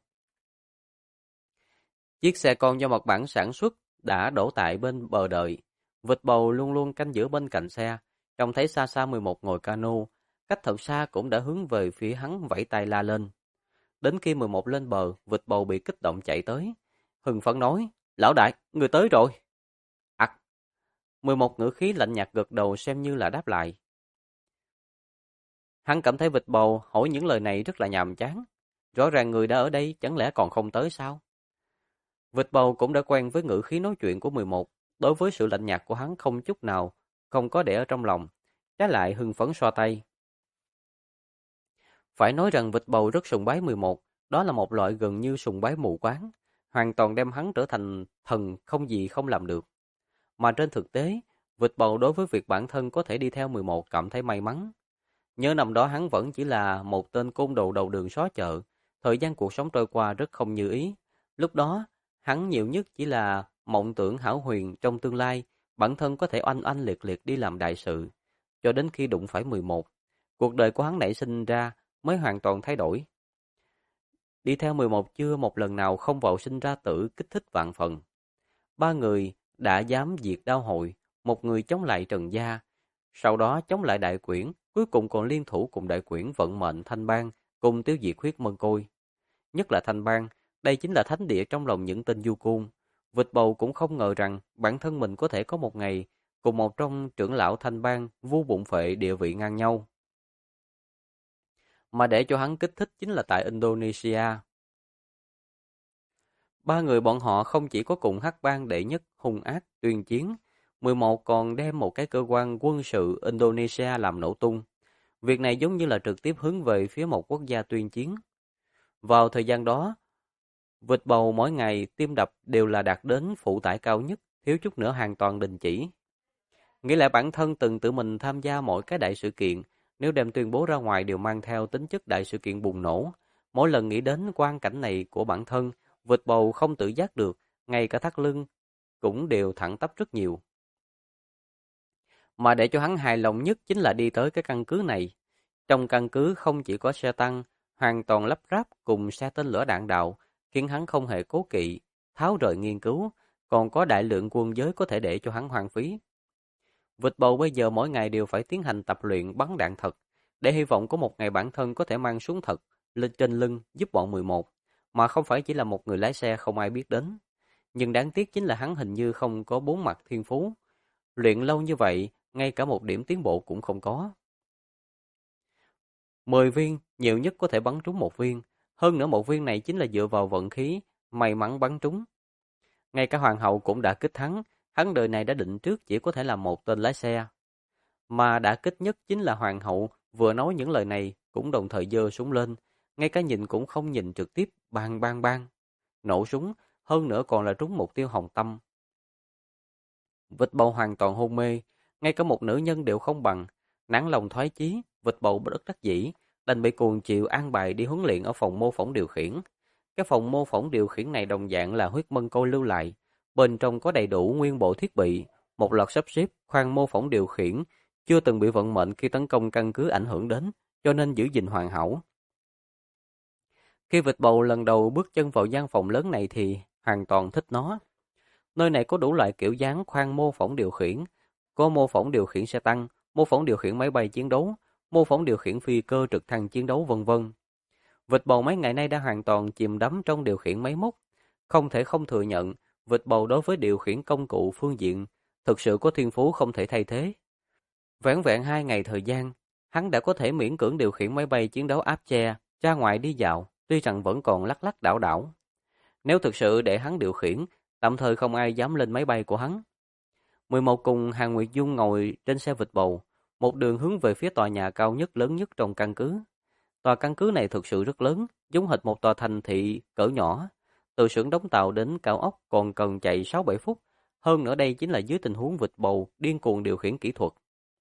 Chiếc xe con do Mật Bản sản xuất đã đổ tại bên bờ đợi. Vịt bầu luôn luôn canh giữ bên cạnh xe, trông thấy xa xa 11 ngồi cano, cách thật xa cũng đã hướng về phía hắn vẫy tay la lên. Đến khi 11 lên bờ, vịt bầu bị kích động chạy tới. Hưng phấn nói, lão đại, người tới rồi. Ặc, 11 ngữ khí lạnh nhạt gật đầu xem như là đáp lại. Hắn cảm thấy vịt bầu hỏi những lời này rất là nhàm chán. Rõ ràng người đã ở đây, chẳng lẽ còn không tới sao? Vịt bầu cũng đã quen với ngữ khí nói chuyện của 11, đối với sự lạnh nhạt của hắn không chút nào, không có để ở trong lòng, trái lại hưng phấn xoa tay. Phải nói rằng vịt bầu rất sùng bái 11, đó là một loại gần như sùng bái mù quáng, hoàn toàn đem hắn trở thành thần không gì không làm được. Mà trên thực tế, vịt bầu đối với việc bản thân có thể đi theo 11 cảm thấy may mắn. Nhớ năm đó hắn vẫn chỉ là một tên côn đồ đầu đường xó chợ, thời gian cuộc sống trôi qua rất không như ý. Lúc đó, hắn nhiều nhất chỉ là mộng tưởng hão huyền trong tương lai, bản thân có thể oanh oanh liệt liệt đi làm đại sự. Cho đến khi đụng phải 11, cuộc đời của hắn nảy sinh ra mới hoàn toàn thay đổi. Đi theo 11 chưa một lần nào không vào sinh ra tử kích thích vạn phần. Ba người đã dám diệt Đao hội, một người chống lại Trần Gia, sau đó chống lại Đại Quyển, cuối cùng còn liên thủ cùng Đại Quyển vận mệnh Thanh Bang, cùng tiêu diệt huyết mân côi. Nhất là Thanh Bang, đây chính là thánh địa trong lòng những tên du côn. Vịt bầu cũng không ngờ rằng bản thân mình có thể có một ngày cùng một trong trưởng lão Thanh Bang vu bụng phệ địa vị ngang nhau. Mà để cho hắn kích thích chính là tại Indonesia. Ba người bọn họ không chỉ có cùng Hắc Bang đệ nhất hung ác tuyên chiến, 11 còn đem một cái cơ quan quân sự Indonesia làm nổ tung. Việc này giống như là trực tiếp hướng về phía một quốc gia tuyên chiến. Vào thời gian đó, vịt bầu mỗi ngày tim đập đều là đạt đến phụ tải cao nhất, thiếu chút nữa hoàn toàn đình chỉ. Nghĩ lại bản thân từng tự mình tham gia mỗi cái đại sự kiện, nếu đem tuyên bố ra ngoài đều mang theo tính chất đại sự kiện bùng nổ. Mỗi lần nghĩ đến quang cảnh này của bản thân, vịt bầu không tự giác được, ngay cả thắt lưng cũng đều thẳng tắp rất nhiều. Mà để cho hắn hài lòng nhất chính là đi tới cái căn cứ này. Trong căn cứ không chỉ có xe tăng, hoàn toàn lắp ráp cùng xe tên lửa đạn đạo, khiến hắn không hề cố kỵ, tháo rời nghiên cứu, còn có đại lượng quân giới có thể để cho hắn hoang phí. Vịt bầu bây giờ mỗi ngày đều phải tiến hành tập luyện bắn đạn thật, để hy vọng có một ngày bản thân có thể mang súng thật lên trên lưng giúp bọn 11, mà không phải chỉ là một người lái xe không ai biết đến. Nhưng đáng tiếc chính là hắn hình như không có bốn mặt thiên phú. Luyện lâu như vậy, ngay cả một điểm tiến bộ cũng không có. 10 viên, nhiều nhất có thể bắn trúng một viên. Hơn nữa một viên này chính là dựa vào vận khí, may mắn bắn trúng. Ngay cả hoàng hậu cũng đã kích thắng, hắn đời này đã định trước chỉ có thể là một tên lái xe. Mà đã kích nhất chính là hoàng hậu, vừa nói những lời này cũng đồng thời giơ súng lên, ngay cả nhìn cũng không nhìn trực tiếp, bang bang bang. Nổ súng, hơn nữa còn là trúng mục tiêu hồng tâm. Vịt bầu hoàn toàn hôn mê, ngay cả một nữ nhân đều không bằng. Nản lòng thoái chí, vịt bầu bất đắc dĩ, đành bị cuồng chịu an bài đi huấn luyện ở phòng mô phỏng điều khiển. Cái phòng mô phỏng điều khiển này đồng dạng là huyết mân côi lưu lại. Bên trong có đầy đủ nguyên bộ thiết bị, một loạt sắp xếp, khoang mô phỏng điều khiển, chưa từng bị vận mệnh khi tấn công căn cứ ảnh hưởng đến, cho nên giữ gìn hoàn hảo. Khi vịt bầu lần đầu bước chân vào gian phòng lớn này thì hoàn toàn thích nó. Nơi này có đủ loại kiểu dáng khoang mô phỏng điều khiển, có mô phỏng điều khiển xe tăng, mô phỏng điều khiển máy bay chiến đấu, mô phỏng điều khiển phi cơ trực thăng chiến đấu vân vân. Vịt bầu mấy ngày nay đã hoàn toàn chìm đắm trong điều khiển máy móc. Không thể không thừa nhận, vịt bầu đối với điều khiển công cụ phương diện thực sự có thiên phú không thể thay thế. Vẻn vẹn 2 ngày thời gian, hắn đã có thể miễn cưỡng điều khiển máy bay chiến đấu áp che, ra ngoài đi dạo, tuy rằng vẫn còn lắc lắc đảo đảo. Nếu thực sự để hắn điều khiển, tạm thời không ai dám lên máy bay của hắn. 11 cùng Hàn Nguyệt Dung ngồi trên xe vịt bầu, một đường hướng về phía tòa nhà cao nhất lớn nhất trong căn cứ. Tòa căn cứ này thực sự rất lớn, giống hệt một tòa thành thị cỡ nhỏ. Từ xưởng đóng tàu đến cao ốc còn cần chạy 6-7 phút. Hơn nữa đây chính là dưới tình huống vịt bầu điên cuồng điều khiển kỹ thuật.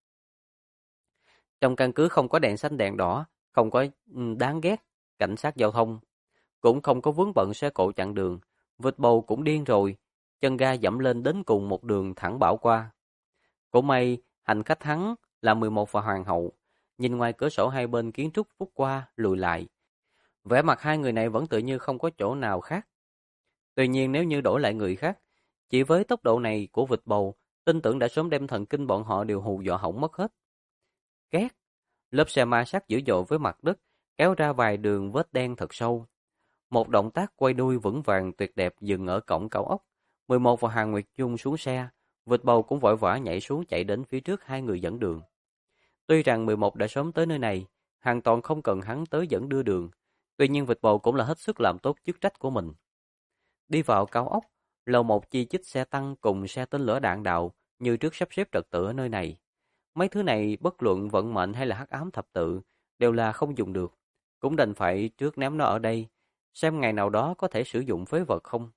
Trong căn cứ không có đèn xanh đèn đỏ, không có đáng ghét cảnh sát giao thông, cũng không có vướng bận xe cộ chặn đường. Vịt bầu cũng điên rồi, chân ga dẫm lên đến cùng một đường thẳng bảo qua. Cũng may, hành khách hắn là 11 và Hoàng hậu, nhìn ngoài cửa sổ hai bên kiến trúc phút qua, lùi lại. Vẻ mặt hai người này vẫn tự như không có chỗ nào khác. Tuy nhiên nếu như đổi lại người khác, chỉ với tốc độ này của vịt bầu, tin tưởng đã sớm đem thần kinh bọn họ đều hù dọa hỏng mất hết. Két, lớp xe ma sát dữ dội với mặt đất, kéo ra vài đường vết đen thật sâu. Một động tác quay đuôi vững vàng tuyệt đẹp dừng ở cổng cao ốc. 11 và Hàn Nguyệt Dung xuống xe, vịt bầu cũng vội vã nhảy xuống chạy đến phía trước hai người dẫn đường. Tuy rằng 11 đã sớm tới nơi này, hoàn toàn không cần hắn tới dẫn đưa đường. Tuy nhiên vịt bầu cũng là hết sức làm tốt chức trách của mình. Đi vào cao ốc, lầu một chi chít xe tăng cùng xe tên lửa đạn đạo như trước sắp xếp trật tự ở nơi này. Mấy thứ này bất luận vận mệnh hay là hắc ám thập tự đều là không dùng được. Cũng đành phải trước ném nó ở đây, xem ngày nào đó có thể sử dụng phế vật không.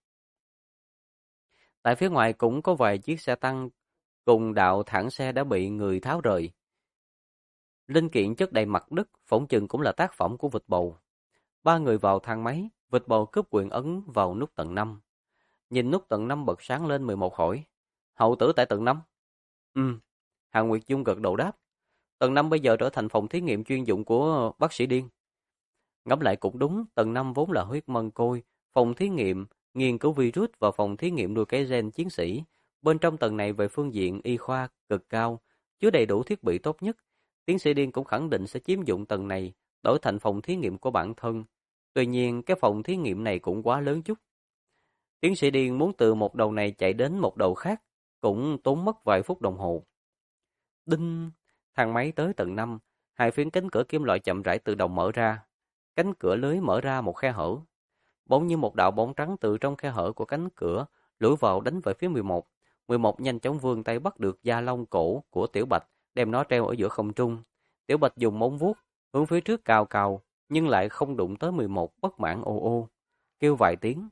Tại phía ngoài cũng có vài chiếc xe tăng cùng đạo thẳng xe đã bị người tháo rời. Linh kiện chất đầy mặt đất, phỏng chừng cũng là tác phẩm của vịt bầu. Ba người vào thang máy, vịt bầu cướp quyền ấn vào nút tầng 5. Nhìn nút tầng 5 bật sáng lên 11 hỏi. Hậu tử tại tầng 5? Hàn Nguyệt Dung gật đầu đáp. Tầng 5 bây giờ trở thành phòng thí nghiệm chuyên dụng của bác sĩ điên. Ngẫm lại cũng đúng, tầng 5 vốn là huyết mân côi, phòng thí nghiệm, nghiên cứu virus và phòng thí nghiệm nuôi cái gen chiến sĩ. Bên trong tầng này về phương diện y khoa cực cao, chứa đầy đủ thiết bị tốt nhất. Tiến sĩ điên cũng khẳng định sẽ chiếm dụng tầng này, đổi thành phòng thí nghiệm của bản thân. Tuy nhiên, cái phòng thí nghiệm này cũng quá lớn chút. Tiến sĩ điên muốn từ một đầu này chạy đến một đầu khác, cũng tốn mất vài phút đồng hồ. Đinh! Thang máy tới tầng 5, hai phiến cánh cửa kim loại chậm rãi tự động mở ra. Cánh cửa lưới mở ra một khe hở. Bỗng như một đạo bóng trắng từ trong khe hở của cánh cửa lủi vào đánh về phía 11. 11 nhanh chóng vươn tay bắt được da lông cổ của Tiểu Bạch, đem nó treo ở giữa không trung. Tiểu Bạch dùng móng vuốt hướng phía trước cào cào, nhưng lại không đụng tới 11, bất mãn ô ô, kêu vài tiếng.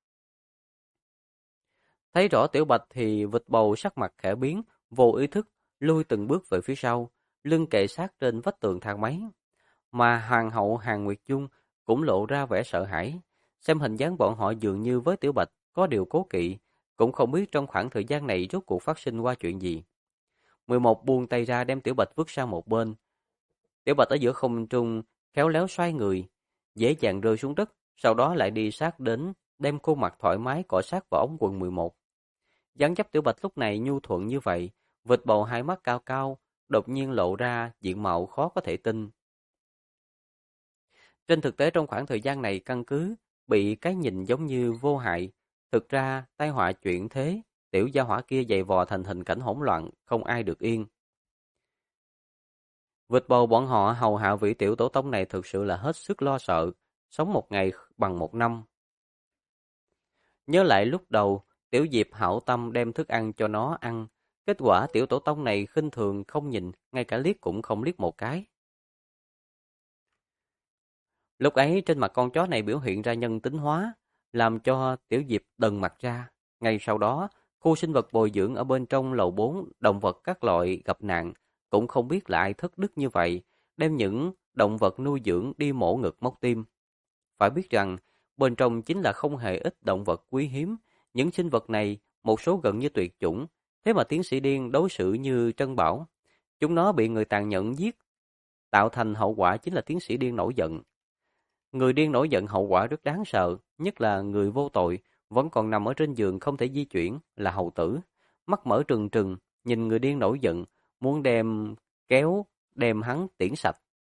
Thấy rõ Tiểu Bạch thì vịt bầu sắc mặt khẽ biến, vô ý thức lui từng bước về phía sau, lưng kề sát trên vách tường thang máy. Mà Hoàng hậu Hàn Nguyệt Dung cũng lộ ra vẻ sợ hãi, xem hình dáng bọn họ dường như với Tiểu Bạch có điều cố kỵ, cũng không biết trong khoảng thời gian này rốt cuộc phát sinh qua chuyện gì. 11 buông tay ra đem Tiểu Bạch vứt sang một bên. Tiểu Bạch ở giữa không trung khéo léo xoay người, dễ dàng rơi xuống đất, sau đó lại đi sát đến, đem khuôn mặt thoải mái cọ sát vào ống quần 11. Dáng dấp Tiểu Bạch lúc này nhu thuận như vậy, vịt bầu hai mắt cao cao, đột nhiên lộ ra diện mạo khó có thể tin. Trên thực tế trong khoảng thời gian này căn cứ bị cái nhìn giống như vô hại, thực ra tai họa chuyển thế, tiểu gia hỏa kia dày vò thành hình cảnh hỗn loạn, không ai được yên. Vịt bầu bọn họ hầu hạ vị tiểu tổ tông này thực sự là hết sức lo sợ, sống một ngày bằng một năm. Nhớ lại lúc đầu, Tiểu Diệp hảo tâm đem thức ăn cho nó ăn, kết quả tiểu tổ tông này khinh thường không nhìn, ngay cả liếc cũng không liếc một cái. Lúc ấy trên mặt con chó này biểu hiện ra nhân tính hóa, làm cho Tiểu Diệp đần mặt ra. Ngay sau đó, khu sinh vật bồi dưỡng ở bên trong lầu 4, động vật các loại gặp nạn, cũng không biết là ai thất đức như vậy, đem những động vật nuôi dưỡng đi mổ ngực móc tim. Phải biết rằng, bên trong chính là không hề ít động vật quý hiếm, những sinh vật này một số gần như tuyệt chủng, thế mà tiến sĩ điên đối xử như trân bảo. Chúng nó bị người tàn nhẫn giết, tạo thành hậu quả chính là tiến sĩ điên nổi giận. Người điên nổi giận hậu quả rất đáng sợ, nhất là người vô tội, vẫn còn nằm ở trên giường không thể di chuyển, là hầu tử. Mắt mở trừng trừng, nhìn người điên nổi giận, muốn đem hắn tiễn sạch.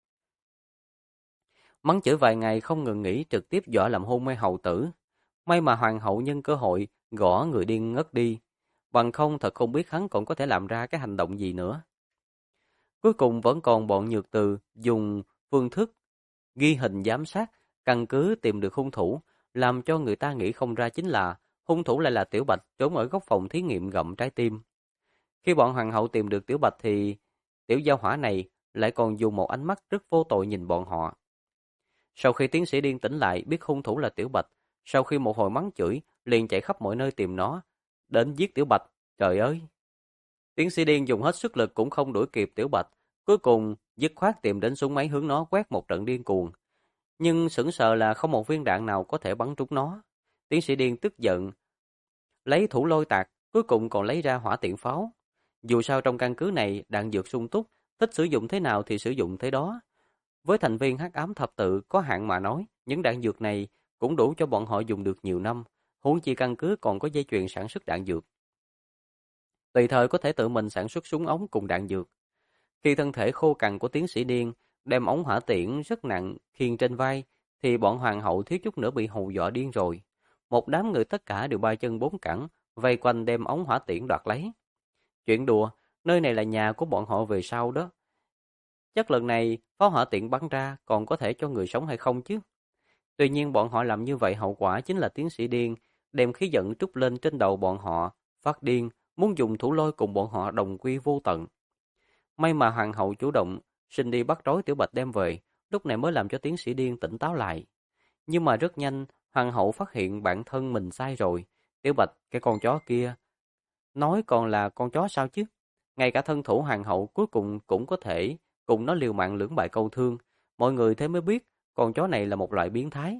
Mắng chửi vài ngày không ngừng nghỉ, trực tiếp dọa làm hôn mê hầu tử. May mà hoàng hậu nhân cơ hội gõ người điên ngất đi, bằng không thật không biết hắn còn có thể làm ra cái hành động gì nữa. Cuối cùng vẫn còn bọn Nhược Từ dùng phương thức ghi hình giám sát, căn cứ tìm được hung thủ, làm cho người ta nghĩ không ra chính là hung thủ lại là Tiểu Bạch trốn ở góc phòng thí nghiệm gặm trái tim. Khi bọn hoàng hậu tìm được Tiểu Bạch thì tiểu gia hỏa này lại còn dùng một ánh mắt rất vô tội nhìn bọn họ. Sau khi tiến sĩ điên tỉnh lại biết hung thủ là Tiểu Bạch, sau khi một hồi mắng chửi, liền chạy khắp mọi nơi tìm nó, đến giết Tiểu Bạch. Trời ơi! Tiến sĩ điên dùng hết sức lực cũng không đuổi kịp Tiểu Bạch, cuối cùng dứt khoát tìm đến súng máy hướng nó quét một trận điên cuồng. Nhưng sững sờ là không một viên đạn nào có thể bắn trúng nó. Tiến sĩ điên tức giận, lấy thủ lôi tạc, cuối cùng còn lấy ra hỏa tiễn pháo. Dù sao trong căn cứ này đạn dược sung túc, thích sử dụng thế nào thì sử dụng thế đó. Với thành viên hắc ám thập tự có hạn mà nói, những đạn dược này cũng đủ cho bọn họ dùng được nhiều năm, huống chi căn cứ còn có dây chuyền sản xuất đạn dược. Tùy thời có thể tự mình sản xuất súng ống cùng đạn dược. Khi thân thể khô cằn của tiến sĩ điên đem ống hỏa tiễn rất nặng khiêng trên vai, thì bọn hoàng hậu thiếu chút nữa bị hù dọa điên rồi. Một đám người tất cả đều ba chân bốn cẳng, vây quanh đem ống hỏa tiễn đoạt lấy. Chuyện đùa, nơi này là nhà của bọn họ về sau đó. Chắc lần này pháo hỏa tiễn bắn ra còn có thể cho người sống hay không chứ? Tuy nhiên bọn họ làm như vậy hậu quả chính là tiến sĩ điên đem khí giận trút lên trên đầu bọn họ, phát điên, muốn dùng thủ lôi cùng bọn họ đồng quy vô tận. May mà hoàng hậu chủ động xin đi bắt trói Tiểu Bạch đem về, lúc này mới làm cho tiến sĩ điên tỉnh táo lại. Nhưng mà rất nhanh, hoàng hậu phát hiện bản thân mình sai rồi. Tiểu Bạch, cái con chó kia, nói còn là con chó sao chứ? Ngay cả thân thủ hoàng hậu cuối cùng cũng có thể cùng nó liều mạng lưỡng bại câu thương. Mọi người thế mới biết con chó này là một loại biến thái.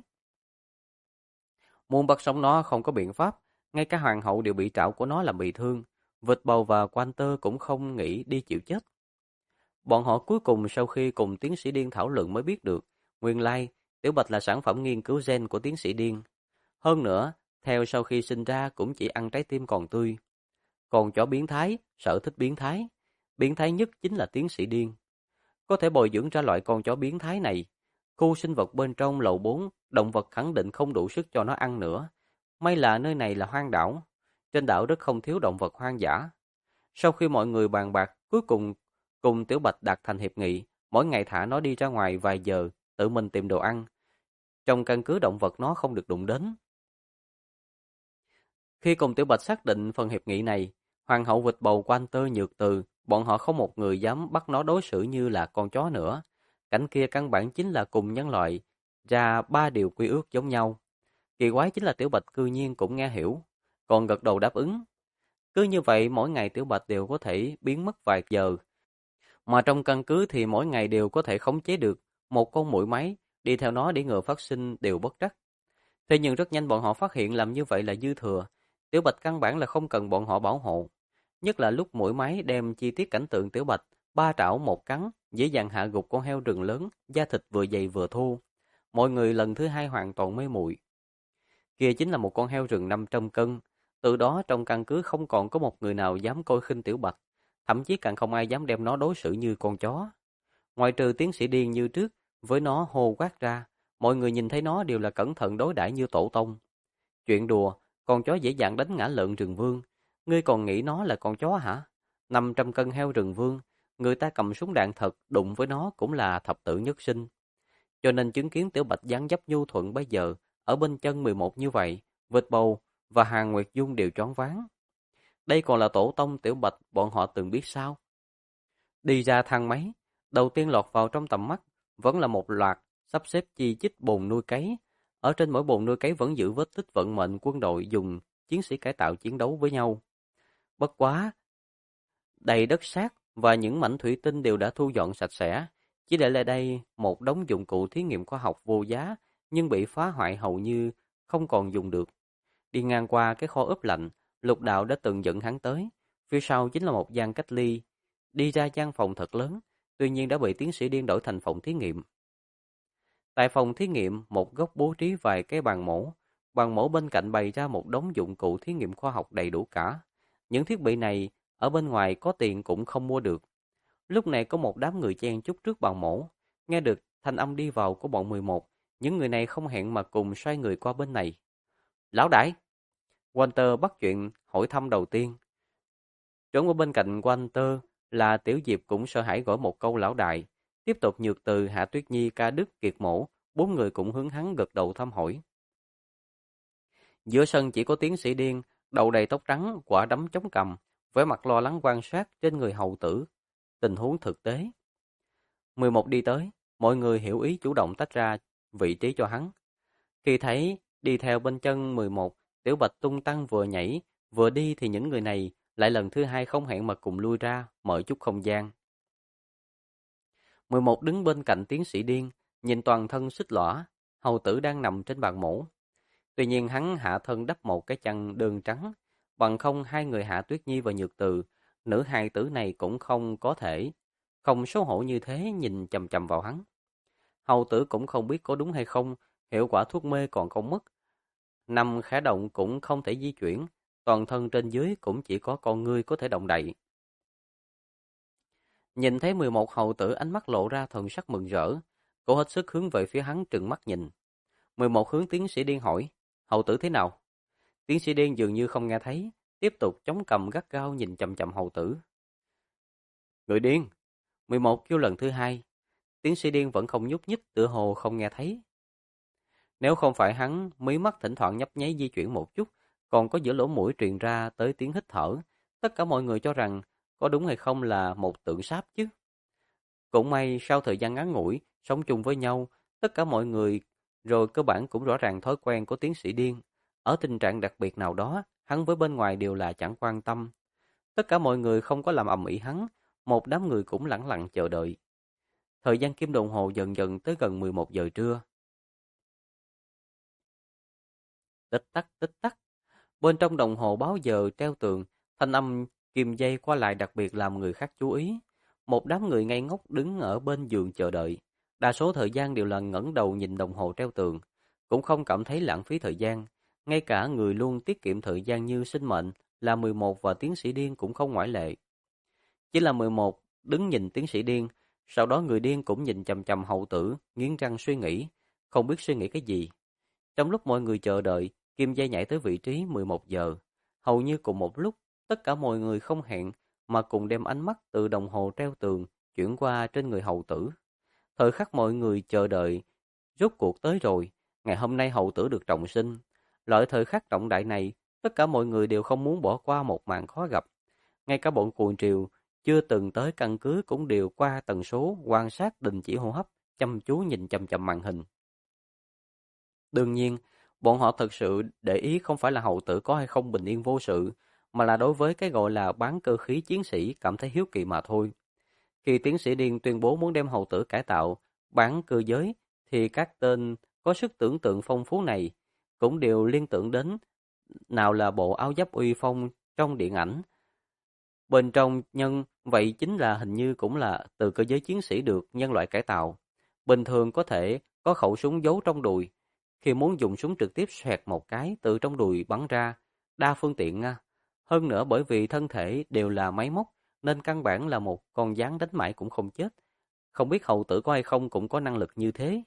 Muốn bắt sống nó không có biện pháp, ngay cả hoàng hậu đều bị trảo của nó làm bị thương. Vịt bầu và Walter cũng không nghĩ đi chịu chết. Bọn họ cuối cùng sau khi cùng tiến sĩ điên thảo luận mới biết được, nguyên lai Tiểu Bạch là sản phẩm nghiên cứu gen của tiến sĩ điên. Hơn nữa, theo sau khi sinh ra cũng chỉ ăn trái tim còn tươi. Còn chó biến thái, sở thích biến thái. Biến thái nhất chính là tiến sĩ điên. Có thể bồi dưỡng ra loại con chó biến thái này. Khu sinh vật bên trong lầu 4, động vật khẳng định không đủ sức cho nó ăn nữa. May là nơi này là hoang đảo. Trên đảo rất không thiếu động vật hoang dã. Sau khi mọi người bàn bạc, cuối cùng cùng Tiểu Bạch đạt thành hiệp nghị, mỗi ngày thả nó đi ra ngoài vài giờ, tự mình tìm đồ ăn. Trong căn cứ động vật nó không được đụng đến. Khi cùng Tiểu Bạch xác định phần hiệp nghị này, hoàng hậu vịt bầu Walter Nhược Từ, bọn họ không một người dám bắt nó đối xử như là con chó nữa. Cảnh kia căn bản chính là cùng nhân loại ra ba điều quy ước giống nhau. Kỳ quái chính là Tiểu Bạch cư nhiên cũng nghe hiểu, còn gật đầu đáp ứng. Cứ như vậy mỗi ngày Tiểu Bạch đều có thể biến mất vài giờ. Mà trong căn cứ thì mỗi ngày đều có thể khống chế được một con muỗi máy, đi theo nó để ngừa phát sinh đều bất trắc. Thế nhưng rất nhanh bọn họ phát hiện làm như vậy là dư thừa. Tiểu Bạch căn bản là không cần bọn họ bảo hộ. Nhất là lúc muỗi máy đem chi tiết cảnh tượng Tiểu Bạch, ba trảo một cắn, dễ dàng hạ gục con heo rừng lớn, da thịt vừa dày vừa thô. Mọi người lần thứ hai hoàn toàn mê muội. Kia chính là một con heo rừng 500 cân. Từ đó trong căn cứ không còn có một người nào dám coi khinh Tiểu Bạch. Thậm chí càng không ai dám đem nó đối xử như con chó. Ngoại trừ tiến sĩ điên như trước, với nó hô quát ra, mọi người nhìn thấy nó đều là cẩn thận đối đãi như tổ tông. Chuyện đùa, con chó dễ dàng đánh ngã lợn rừng vương. Ngươi còn nghĩ nó là con chó hả? 500 cân heo rừng vương, người ta cầm súng đạn thật, đụng với nó cũng là thập tử nhất sinh. Cho nên chứng kiến Tiểu Bạch dáng dấp nhu thuận bây giờ, ở bên chân 11 như vậy, Vịt Bầu và Hàn Nguyệt Dung đều choáng váng. Đây còn là tổ tông Tiểu Bạch bọn họ từng biết sao? Đi ra thang máy, đầu tiên lọt vào trong tầm mắt vẫn là một loạt sắp xếp chi chít bồn nuôi cấy. Ở trên mỗi bồn nuôi cấy vẫn giữ vết tích vận mệnh quân đội dùng chiến sĩ cải tạo chiến đấu với nhau. Bất quá, đầy đất sét và những mảnh thủy tinh đều đã thu dọn sạch sẽ, chỉ để lại đây một đống dụng cụ thí nghiệm khoa học vô giá nhưng bị phá hoại hầu như không còn dùng được. Đi ngang qua cái kho ướp lạnh, Lục Đạo đã từng dẫn hắn tới. Phía sau chính là một gian cách ly. Đi ra gian phòng thật lớn, tuy nhiên đã bị tiến sĩ Điên đổi thành phòng thí nghiệm. Tại phòng thí nghiệm, một góc bố trí vài cái bàn mổ. Bàn mổ bên cạnh bày ra một đống dụng cụ thí nghiệm khoa học đầy đủ cả. Những thiết bị này ở bên ngoài có tiền cũng không mua được. Lúc này có một đám người chen chúc trước bàn mổ. Nghe được thanh âm đi vào của bọn 11, những người này không hẹn mà cùng xoay người qua bên này. Lão đại! Walter bắt chuyện hỏi thăm đầu tiên. Trốn ở bên cạnh Walter là Tiểu Diệp cũng sợ hãi gọi một câu lão đại. Tiếp tục Nhược Từ, Hạ Tuyết Nhi, Ca Đức, Kiệt Mổ, bốn người cũng hướng hắn gật đầu thăm hỏi. Giữa sân chỉ có tiến sĩ Điên, đầu đầy tóc trắng, quả đấm chống cằm, vẻ mặt lo lắng quan sát trên người hầu tử. Tình huống thực tế. 11 đi tới, mọi người hiểu ý chủ động tách ra vị trí cho hắn. Khi thấy đi theo bên chân 11, Tiểu Bạch tung tăng vừa nhảy, vừa đi thì những người này lại lần thứ hai không hẹn mà cùng lui ra, mở chút không gian. 11 đứng bên cạnh tiến sĩ Điên, nhìn toàn thân xích lõa, hầu tử đang nằm trên bàn mổ. Tuy nhiên hắn hạ thân đắp một cái chăn đơn trắng, bằng không hai người Hạ Tuyết Nhi và Nhược Từ, nữ hài tử này cũng không có thể, không xấu hổ như thế nhìn chằm chằm vào hắn. Hầu tử cũng không biết có đúng hay không, hiệu quả thuốc mê còn không mất. Nằm khẽ động cũng không thể di chuyển, toàn thân trên dưới cũng chỉ có con ngươi có thể động đậy. Nhìn thấy 11 hầu tử ánh mắt lộ ra thần sắc mừng rỡ, cô hết sức hướng về phía hắn trừng mắt nhìn. 11 hướng tiến sĩ Điên hỏi, hầu tử thế nào? Tiến sĩ Điên dường như không nghe thấy, tiếp tục chống cằm gắt gao nhìn chằm chằm hầu tử. Người điên! 11 kêu lần thứ hai. Tiến sĩ Điên vẫn không nhúc nhích, tựa hồ không nghe thấy. Nếu không phải hắn, mí mắt thỉnh thoảng nhấp nháy di chuyển một chút, còn có giữa lỗ mũi truyền ra tới tiếng hít thở, tất cả mọi người cho rằng có đúng hay không là một tượng sáp chứ. Cũng may sau thời gian ngắn ngủi, sống chung với nhau, tất cả mọi người rồi cơ bản cũng rõ ràng thói quen của tiến sĩ Điên. Ở tình trạng đặc biệt nào đó, hắn với bên ngoài đều là chẳng quan tâm. Tất cả mọi người không có làm ầm ĩ hắn, một đám người cũng lẳng lặng chờ đợi. Thời gian kim đồng hồ dần dần tới gần 11 giờ trưa. Tích tắc tích tắc. Bên trong đồng hồ báo giờ treo tường, thanh âm kim dây qua lại đặc biệt làm người khác chú ý. Một đám người ngây ngốc đứng ở bên giường chờ đợi. Đa số thời gian đều là ngẩng đầu nhìn đồng hồ treo tường, cũng không cảm thấy lãng phí thời gian. Ngay cả người luôn tiết kiệm thời gian như sinh mệnh là 11 và tiến sĩ Điên cũng không ngoại lệ. Chỉ là 11 đứng nhìn tiến sĩ Điên, sau đó người điên cũng nhìn chằm chằm hậu tử, nghiến răng suy nghĩ, không biết suy nghĩ cái gì. Trong lúc mọi người chờ đợi, kim dây nhảy tới vị trí 11 giờ. Hầu như cùng một lúc, tất cả mọi người không hẹn mà cùng đem ánh mắt từ đồng hồ treo tường chuyển qua trên người hầu tử. Thời khắc mọi người chờ đợi, rốt cuộc tới rồi, ngày hôm nay hầu tử được trọng sinh. Loại thời khắc trọng đại này, tất cả mọi người đều không muốn bỏ qua một màn khó gặp. Ngay cả bọn cuồng triều, chưa từng tới căn cứ cũng đều qua tần số quan sát đình chỉ hô hấp, chăm chú nhìn chằm chằm màn hình. Đương nhiên, bọn họ thật sự để ý không phải là hầu tử có hay không bình yên vô sự, mà là đối với cái gọi là bán cơ khí chiến sĩ cảm thấy hiếu kỳ mà thôi. Khi tiến sĩ Điên tuyên bố muốn đem hầu tử cải tạo, bán cơ giới, thì các tên có sức tưởng tượng phong phú này cũng đều liên tưởng đến nào là bộ áo giáp uy phong trong điện ảnh. Bên trong nhân vậy chính là hình như cũng là từ cơ giới chiến sĩ được nhân loại cải tạo. Bình thường có thể có khẩu súng giấu trong đùi. Khi muốn dùng súng trực tiếp xoẹt một cái từ trong đùi bắn ra, đa phương tiện nha. Hơn nữa bởi vì thân thể đều là máy móc, nên căn bản là một con gián đánh mãi cũng không chết. Không biết hầu tử có hay không cũng có năng lực như thế.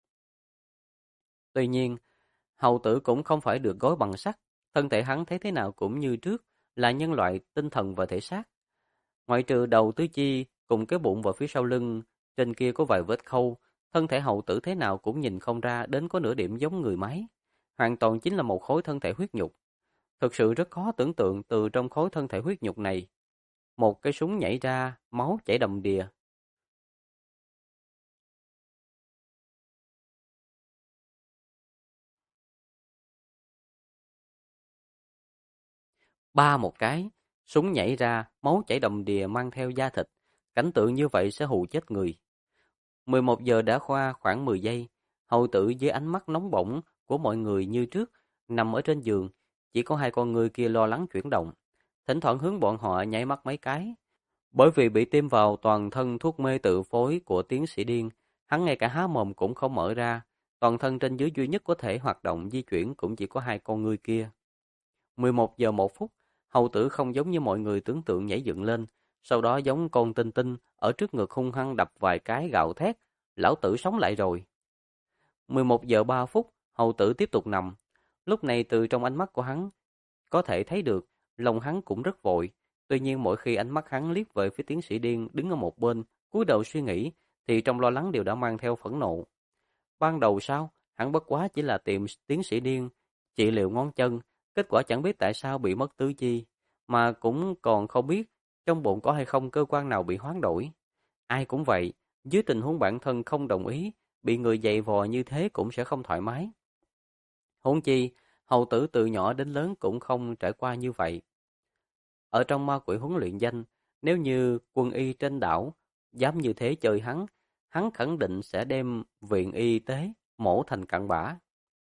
Tuy nhiên, hầu tử cũng không phải được gói bằng sắt. Thân thể hắn thấy thế nào cũng như trước, là nhân loại tinh thần và thể xác. Ngoại trừ đầu tứ chi cùng cái bụng và phía sau lưng, trên kia có vài vết khâu, thân thể hậu tử thế nào cũng nhìn không ra đến có nửa điểm giống người máy. Hoàn toàn chính là một khối thân thể huyết nhục. Thực sự rất khó tưởng tượng từ trong khối thân thể huyết nhục này. Một cái súng nhảy ra, máu chảy đầm đìa. Ba một cái, súng nhảy ra, máu chảy đầm đìa mang theo da thịt. Cảnh tượng như vậy sẽ hù chết người. 11 giờ đã qua khoảng 10 giây, hầu tử dưới ánh mắt nóng bỏng của mọi người như trước, nằm ở trên giường, chỉ có hai con ngươi kia lo lắng chuyển động, thỉnh thoảng hướng bọn họ nháy mắt mấy cái. Bởi vì bị tiêm vào toàn thân thuốc mê tự phối của tiến sĩ điên, hắn ngay cả há mồm cũng không mở ra, toàn thân trên dưới duy nhất có thể hoạt động di chuyển cũng chỉ có hai con ngươi kia. 11 giờ 1 phút, hầu tử không giống như mọi người tưởng tượng nhảy dựng lên, sau đó giống con tinh tinh ở trước ngực hung hăng đập vài cái gào thét, lão tử sống lại rồi. 11 giờ 3 phút, hầu tử tiếp tục nằm. Lúc này từ trong ánh mắt của hắn, có thể thấy được, lòng hắn cũng rất vội. Tuy nhiên mỗi khi ánh mắt hắn liếc về phía tiến sĩ điên đứng ở một bên, cúi đầu suy nghĩ, thì trong lo lắng đều đã mang theo phẫn nộ. Ban đầu sao, hắn bất quá chỉ là tìm tiến sĩ điên, trị liệu ngón chân, kết quả chẳng biết tại sao bị mất tứ chi, mà cũng còn không biết trong bụng có hay không cơ quan nào bị hoán đổi. Ai cũng vậy, dưới tình huống bản thân không đồng ý, bị người giày vò như thế cũng sẽ không thoải mái. Huống chi, hầu tử từ nhỏ đến lớn cũng không trải qua như vậy. Ở trong ma quỷ huấn luyện danh, nếu như quân y trên đảo dám như thế chơi hắn khẳng định sẽ đem viện y tế mổ thành cặn bã.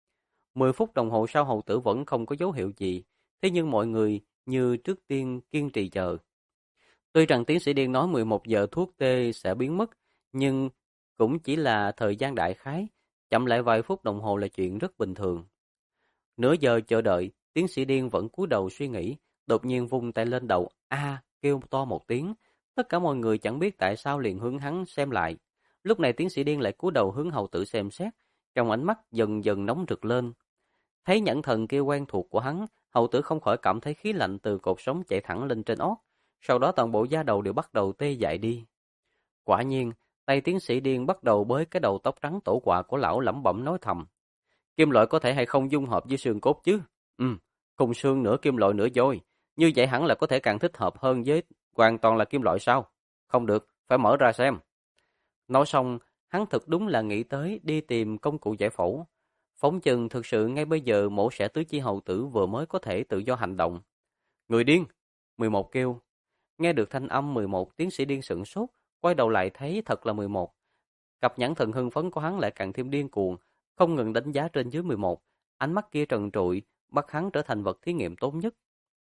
10 phút đồng hồ sau hầu tử vẫn không có dấu hiệu gì, thế nhưng mọi người như trước tiên kiên trì chờ. Tuy rằng tiến sĩ điên nói 11 giờ thuốc tê sẽ biến mất, nhưng cũng chỉ là thời gian đại khái, chậm lại vài phút đồng hồ là chuyện rất bình thường. Nửa giờ chờ đợi, tiến sĩ điên vẫn cúi đầu suy nghĩ, đột nhiên vung tay lên đầu, kêu to một tiếng. Tất cả mọi người chẳng biết tại sao liền hướng hắn xem lại. Lúc này tiến sĩ điên lại cúi đầu hướng hầu tử xem xét, trong ánh mắt dần dần nóng rực lên. Thấy nhãn thần kia quen thuộc của hắn, hầu tử không khỏi cảm thấy khí lạnh từ cột sống chạy thẳng lên trên ót, sau đó toàn bộ da đầu đều bắt đầu tê dại đi. Quả nhiên, tay tiến sĩ điên bắt đầu bới cái đầu tóc trắng tổ quạ của lão lẩm bẩm nói thầm. Kim loại có thể hay không dung hợp với xương cốt chứ? Khung xương nửa kim loại nửa vôi, như vậy hẳn là có thể càng thích hợp hơn với hoàn toàn là kim loại sao? Không được, phải mở ra xem. Nói xong, hắn thực đúng là nghĩ tới đi tìm công cụ giải phẫu. Phóng chừng thực sự ngay bây giờ mổ xẻ tứ chi hầu tử vừa mới có thể tự do hành động. Người điên! 11 kêu. Nghe được thanh âm 11, tiến sĩ điên sửng sốt, quay đầu lại thấy thật là 11. Cặp nhãn thần hưng phấn của hắn lại càng thêm điên cuồng, không ngừng đánh giá trên dưới 11, ánh mắt kia trần trụi, bắt hắn trở thành vật thí nghiệm tốt nhất.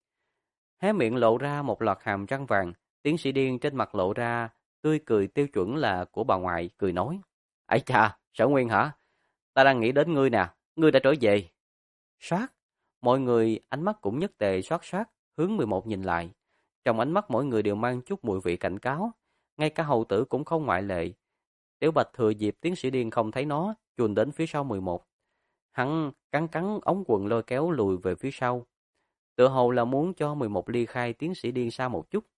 Hé miệng lộ ra một loạt hàm răng vàng, tiến sĩ điên trên mặt lộ ra tươi cười tiêu chuẩn là của bà ngoại, cười nói: "Ấy chà, Sở Nguyên hả? Ta đang nghĩ đến ngươi nè, ngươi đã trở về." Soát, mọi người ánh mắt cũng nhất tề soát soát, hướng 11 nhìn lại. Trong ánh mắt mỗi người đều mang chút mùi vị cảnh cáo, ngay cả hầu tử cũng không ngoại lệ. Tiểu Bạch thừa dịp tiến sĩ điên không thấy nó, chuồn đến phía sau 11. Hắn cắn cắn ống quần lôi kéo lùi về phía sau. Tựa hồ là muốn cho 11 ly khai tiến sĩ điên xa một chút.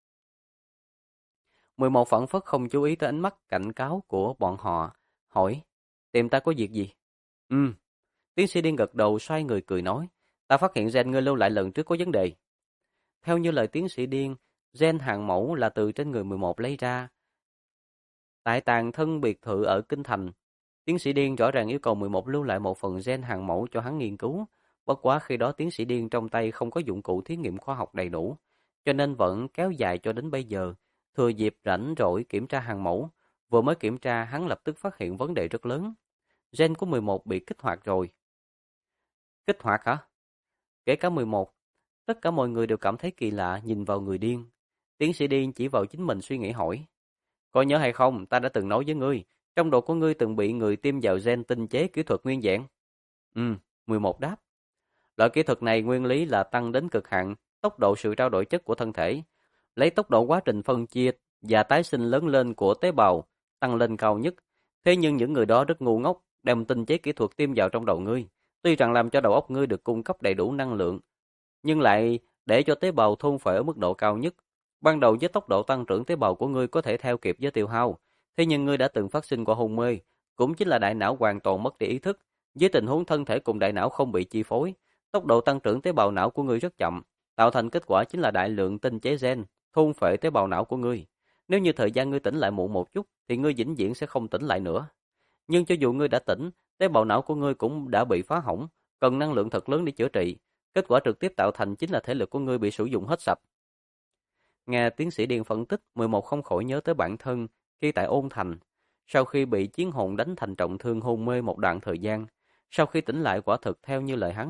11 phẫn phất không chú ý tới ánh mắt cảnh cáo của bọn họ, hỏi, tìm ta có việc gì? Tiến sĩ điên gật đầu xoay người cười nói, ta phát hiện gen ngươi lưu lại lần trước có vấn đề. Theo như lời tiến sĩ điên, gen hàng mẫu là từ trên người 11 lấy ra. Tại tàng thân biệt thự ở Kinh Thành, tiến sĩ điên rõ ràng yêu cầu 11 lưu lại một phần gen hàng mẫu cho hắn nghiên cứu. Bất quá khi đó tiến sĩ điên trong tay không có dụng cụ thí nghiệm khoa học đầy đủ, cho nên vẫn kéo dài cho đến bây giờ. Thừa dịp rảnh rỗi kiểm tra hàng mẫu, vừa mới kiểm tra hắn lập tức phát hiện vấn đề rất lớn. Gen của 11 bị kích hoạt rồi. Kích hoạt hả? Kể cả 11, tất cả mọi người đều cảm thấy kỳ lạ nhìn vào người điên. Tiến sĩ điên chỉ vào chính mình suy nghĩ hỏi. Có nhớ hay không, ta đã từng nói với ngươi, trong đầu của ngươi từng bị người tiêm vào gen tinh chế kỹ thuật nguyên dạng. 11 đáp. Loại kỹ thuật này nguyên lý là tăng đến cực hạn tốc độ sự trao đổi chất của thân thể, lấy tốc độ quá trình phân chia và tái sinh lớn lên của tế bào tăng lên cao nhất. Thế nhưng những người đó rất ngu ngốc, đem tinh chế kỹ thuật tiêm vào trong đầu ngươi, tuy rằng làm cho đầu óc ngươi được cung cấp đầy đủ năng lượng, nhưng lại để cho tế bào thôn phệ ở mức độ cao nhất. Ban đầu với tốc độ tăng trưởng tế bào của ngươi có thể theo kịp với tiêu hao, thế nhưng ngươi đã từng phát sinh qua hôn mê, cũng chính là đại não hoàn toàn mất đi ý thức. Với tình huống thân thể cùng đại não không bị chi phối, tốc độ tăng trưởng tế bào não của ngươi rất chậm, tạo thành kết quả chính là đại lượng tinh chế gen thôn phệ tế bào não của ngươi. Nếu như thời gian ngươi tỉnh lại muộn một chút, thì ngươi vĩnh viễn sẽ không tỉnh lại nữa. Nhưng cho dù ngươi đã tỉnh, tế bào não của ngươi cũng đã bị phá hỏng, cần năng lượng thật lớn để chữa trị. Kết quả trực tiếp tạo thành chính là thể lực của ngươi bị sử dụng hết sạch. Nghe tiến sĩ điên phân tích, 11 không khỏi nhớ tới bản thân khi tại Ôn Thành. Sau khi bị chiến hồn đánh thành trọng thương hôn mê một đoạn thời gian, sau khi tỉnh lại quả thực theo như lời hắn,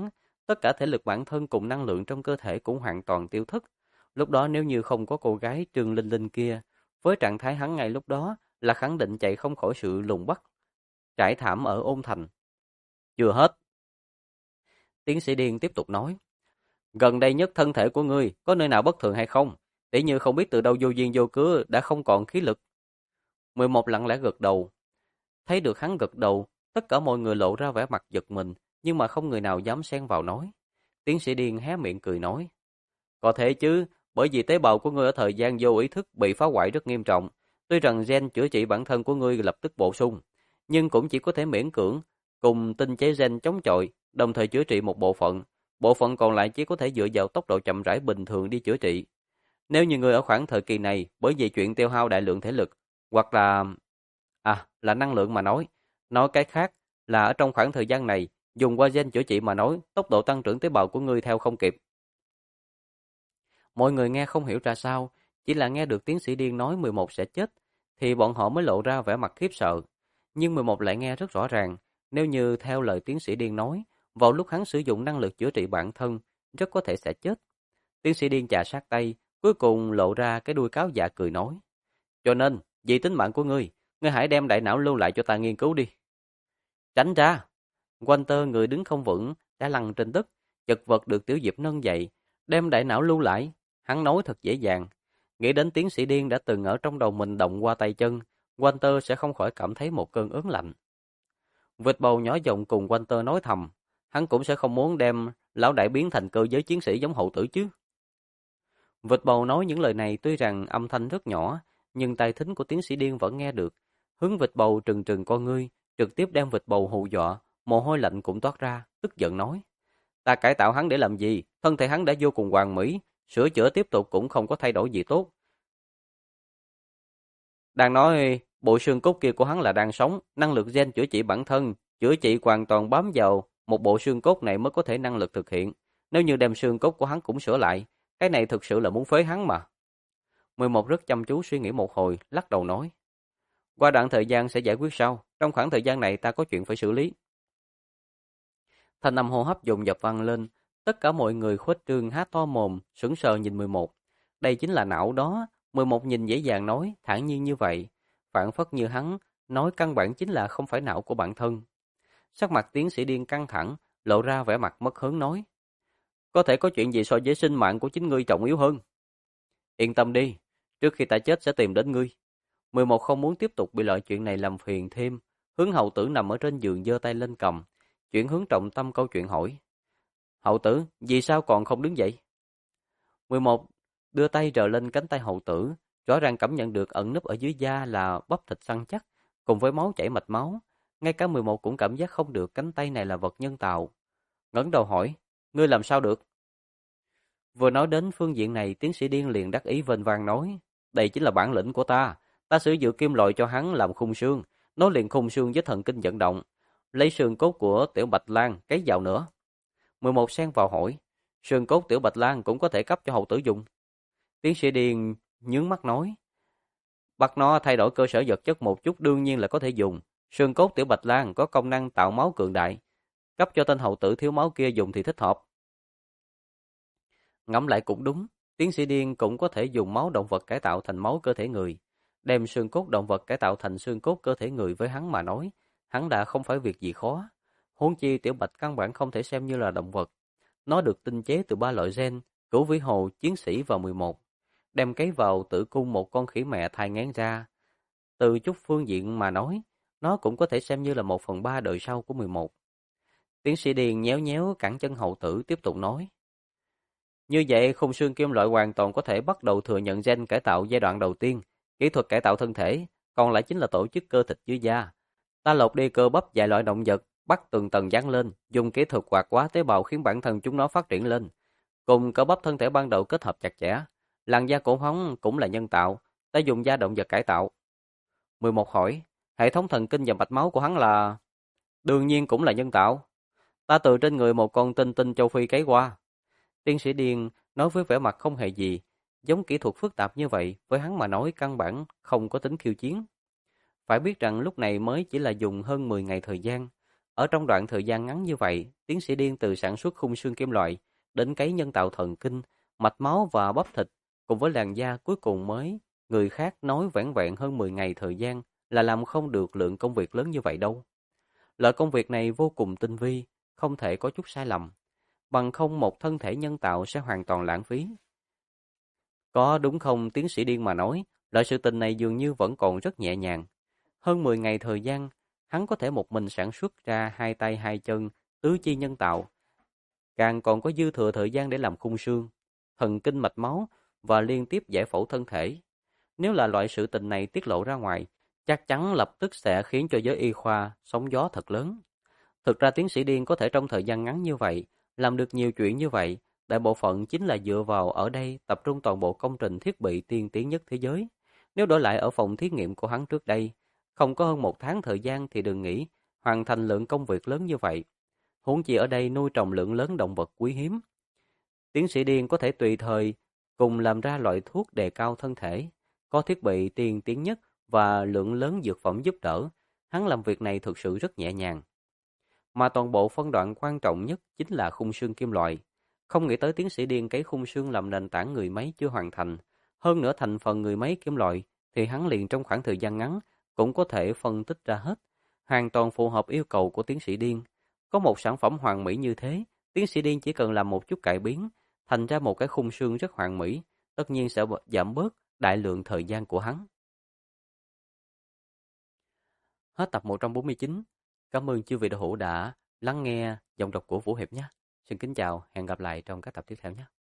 tất cả thể lực bản thân cùng năng lượng trong cơ thể cũng hoàn toàn tiêu thất. Lúc đó nếu như không có cô gái Trương Linh Linh kia, với trạng thái hắn ngay lúc đó là khẳng định chạy không khỏi sự lùng bắt, trải thảm ở Ôn Thành. Chưa hết. Tiến sĩ Điên tiếp tục nói. Gần đây nhất thân thể của ngươi có nơi nào bất thường hay không? Tỉ như không biết từ đâu vô duyên vô cớ đã không còn khí lực. 11 lặng lẽ gật đầu. Thấy được hắn gật đầu, tất cả mọi người lộ ra vẻ mặt giật mình, nhưng mà không người nào dám xen vào nói. Tiến sĩ Điên hé miệng cười nói. Có thể chứ, bởi vì tế bào của ngươi ở thời gian vô ý thức bị phá hoại rất nghiêm trọng. Tuy rằng gen chữa trị bản thân của ngươi lập tức bổ sung, nhưng cũng chỉ có thể miễn cưỡng cùng tinh chế gen chống chọi, đồng thời chữa trị một bộ phận. Bộ phận còn lại chỉ có thể dựa vào tốc độ chậm rãi bình thường đi chữa trị. Nếu như ngươi ở khoảng thời kỳ này bởi vì chuyện tiêu hao đại lượng thể lực, hoặc là năng lượng mà nói cái khác là ở trong khoảng thời gian này, dùng qua gen chữa trị mà nói, tốc độ tăng trưởng tế bào của ngươi theo không kịp. Mọi người nghe không hiểu ra sao, chỉ là nghe được tiến sĩ Điên nói 11 sẽ chết, thì bọn họ mới lộ ra vẻ mặt khiếp sợ. Nhưng 11 lại nghe rất rõ ràng, nếu như theo lời tiến sĩ Điên nói, vào lúc hắn sử dụng năng lực chữa trị bản thân, rất có thể sẽ chết. Tiến sĩ Điên chà sát tay, cuối cùng lộ ra cái đuôi cáo dạ cười nói. Cho nên, vì tính mạng của ngươi hãy đem đại não lưu lại cho ta nghiên cứu đi. Tránh ra! Walter người đứng không vững, đã lăn trên đất, chật vật được Tiểu Diệp nâng dậy, đem đại não lưu lại. Hắn nói thật dễ dàng. Nghĩ đến tiến sĩ Điên đã từng ở trong đầu mình động qua tay chân, Walter sẽ không khỏi cảm thấy một cơn ớn lạnh. Vịt bầu nhỏ giọng cùng Walter nói thầm, hắn cũng sẽ không muốn đem lão đại biến thành cơ giới chiến sĩ giống hậu tử chứ. Vịt bầu nói những lời này tuy rằng âm thanh rất nhỏ, nhưng tai thính của tiến sĩ Điên vẫn nghe được. Hướng vịt bầu trừng trừng con ngươi, trực tiếp đem vịt bầu hù dọa, mồ hôi lạnh cũng toát ra, tức giận nói. Ta cải tạo hắn để làm gì? Thân thể hắn đã vô cùng hoàn mỹ, sửa chữa tiếp tục cũng không có thay đổi gì tốt. Đang nói bộ xương cốt kia của hắn là đang sống, năng lực gen chữa trị bản thân, chữa trị hoàn toàn bám vào một bộ xương cốt này mới có thể năng lực thực hiện. Nếu như đem xương cốt của hắn cũng sửa lại, cái này thực sự là muốn phế hắn mà. 11 rất chăm chú suy nghĩ một hồi, lắc đầu nói. Qua đoạn thời gian sẽ giải quyết sau, trong khoảng thời gian này ta có chuyện phải xử lý. Thanh âm hô hấp dồn dập vang lên, tất cả mọi người khuếch trương há to mồm, sững sờ nhìn 11. Đây chính là não đó, 11 nhìn dễ dàng nói, thản nhiên như vậy, phản phất như hắn, nói căn bản chính là không phải não của bản thân. Sắc mặt tiến sĩ Điên căng thẳng, lộ ra vẻ mặt mất hứng nói. Có thể có chuyện gì so với sinh mạng của chính ngươi trọng yếu hơn? Yên tâm đi, trước khi ta chết sẽ tìm đến ngươi. 11 không muốn tiếp tục bị loại chuyện này làm phiền thêm, hướng hậu tử nằm ở trên giường giơ tay lên cầm, chuyển hướng trọng tâm câu chuyện hỏi. Hậu tử, vì sao còn không đứng dậy? 11 đưa tay rờ lên cánh tay hậu tử, rõ ràng cảm nhận được ẩn núp ở dưới da là bắp thịt săn chắc, cùng với máu chảy mạch máu. Ngay cả 11 cũng cảm giác không được cánh tay này là vật nhân tạo. Ngẩng đầu hỏi, ngươi làm sao được? Vừa nói đến phương diện này, tiến sĩ Điên liền đắc ý vênh vang nói, đây chính là bản lĩnh của ta. Ta sử dụng kim loại cho hắn làm khung xương, nối liền khung xương với thần kinh vận động, lấy xương cốt của Tiểu Bạch Lan cấy vào nữa. 11 xen vào hỏi, xương cốt Tiểu Bạch Lan cũng có thể cấp cho hậu tử dùng. Tiến sĩ Điền nhướng mắt nói, bắt nó thay đổi cơ sở vật chất một chút đương nhiên là có thể dùng. Xương cốt Tiểu Bạch Lan có công năng tạo máu cường đại, cấp cho tên hậu tử thiếu máu kia dùng thì thích hợp. Ngẫm lại cũng đúng, tiến sĩ Điên cũng có thể dùng máu động vật cải tạo thành máu cơ thể người. Đem xương cốt động vật cải tạo thành xương cốt cơ thể người với hắn mà nói, hắn đã không phải việc gì khó. Huống chi Tiểu Bạch căn bản không thể xem như là động vật. Nó được tinh chế từ 3 loại gen, cửu vĩ hồ, chiến sĩ và 11. Đem cấy vào tử cung một con khỉ mẹ thai nghén ra. Từ chút phương diện mà nói, nó cũng có thể xem như là 1/3 đời sau của 11. Tiến sĩ Điền nhéo nhéo cẳng chân hậu tử tiếp tục nói. Như vậy, khung xương kim loại hoàn toàn có thể bắt đầu thừa nhận gen cải tạo giai đoạn đầu tiên, kỹ thuật cải tạo thân thể, còn lại chính là tổ chức cơ thịt dưới da. Ta lột đi cơ bắp vài loại động vật, bắt từng tầng dán lên, dùng kỹ thuật hoạt hóa tế bào khiến bản thân chúng nó phát triển lên. Cùng cơ bắp thân thể ban đầu kết hợp chặt chẽ. Làn da cổ hóng cũng là nhân tạo, ta dùng da động vật cải tạo. 11 hỏi, hệ thống thần kinh và mạch máu của hắn là... Đương nhiên cũng là nhân tạo. Ta từ trên người một con tinh tinh châu Phi cấy qua. Tiến sĩ Điền nói với vẻ mặt không hề gì, giống kỹ thuật phức tạp như vậy, với hắn mà nói căn bản không có tính khiêu chiến. Phải biết rằng lúc này mới chỉ là dùng hơn 10 ngày thời gian. Ở trong đoạn thời gian ngắn như vậy, tiến sĩ Điên từ sản xuất khung xương kim loại đến cấy nhân tạo thần kinh, mạch máu và bắp thịt cùng với làn da cuối cùng mới người khác nói vẻn vẹn hơn 10 ngày thời gian là làm không được lượng công việc lớn như vậy đâu. Loại công việc này vô cùng tinh vi, không thể có chút sai lầm, bằng không một thân thể nhân tạo sẽ hoàn toàn lãng phí. Có đúng không tiến sĩ Điên mà nói, loại sự tình này dường như vẫn còn rất nhẹ nhàng. Hơn 10 ngày thời gian, hắn có thể một mình sản xuất ra 2 tay 2 chân, tứ chi nhân tạo, càng còn có dư thừa thời gian để làm khung xương, thần kinh mạch máu và liên tiếp giải phẫu thân thể. Nếu là loại sự tình này tiết lộ ra ngoài, chắc chắn lập tức sẽ khiến cho giới y khoa sóng gió thật lớn. Thực ra tiến sĩ Điên có thể trong thời gian ngắn như vậy, làm được nhiều chuyện như vậy, đại bộ phận chính là dựa vào ở đây tập trung toàn bộ công trình thiết bị tiên tiến nhất thế giới. Nếu đổi lại ở phòng thí nghiệm của hắn trước đây, không có hơn 1 tháng thời gian thì đừng nghĩ hoàn thành lượng công việc lớn như vậy. Huống chi ở đây nuôi trồng lượng lớn động vật quý hiếm. Tiến sĩ Điên có thể tùy thời cùng làm ra loại thuốc đề cao thân thể, có thiết bị tiên tiến nhất và lượng lớn dược phẩm giúp đỡ. Hắn làm việc này thực sự rất nhẹ nhàng. Mà toàn bộ phân đoạn quan trọng nhất chính là khung xương kim loại. Không nghĩ tới tiến sĩ Điên cấy khung xương làm nền tảng người máy chưa hoàn thành. Hơn nữa thành phần người máy kim loại thì hắn liền trong khoảng thời gian ngắn cũng có thể phân tích ra hết. Hoàn toàn phù hợp yêu cầu của tiến sĩ Điên. Có một sản phẩm hoàn mỹ như thế, tiến sĩ Điên chỉ cần làm một chút cải biến, thành ra một cái khung xương rất hoàn mỹ, tất nhiên sẽ giảm bớt đại lượng thời gian của hắn. Hết tập 149. Cảm ơn chư vị đạo hữu đã lắng nghe giọng đọc của Vũ Hiệp nhé. Xin kính chào, hẹn gặp lại trong các tập tiếp theo nhé.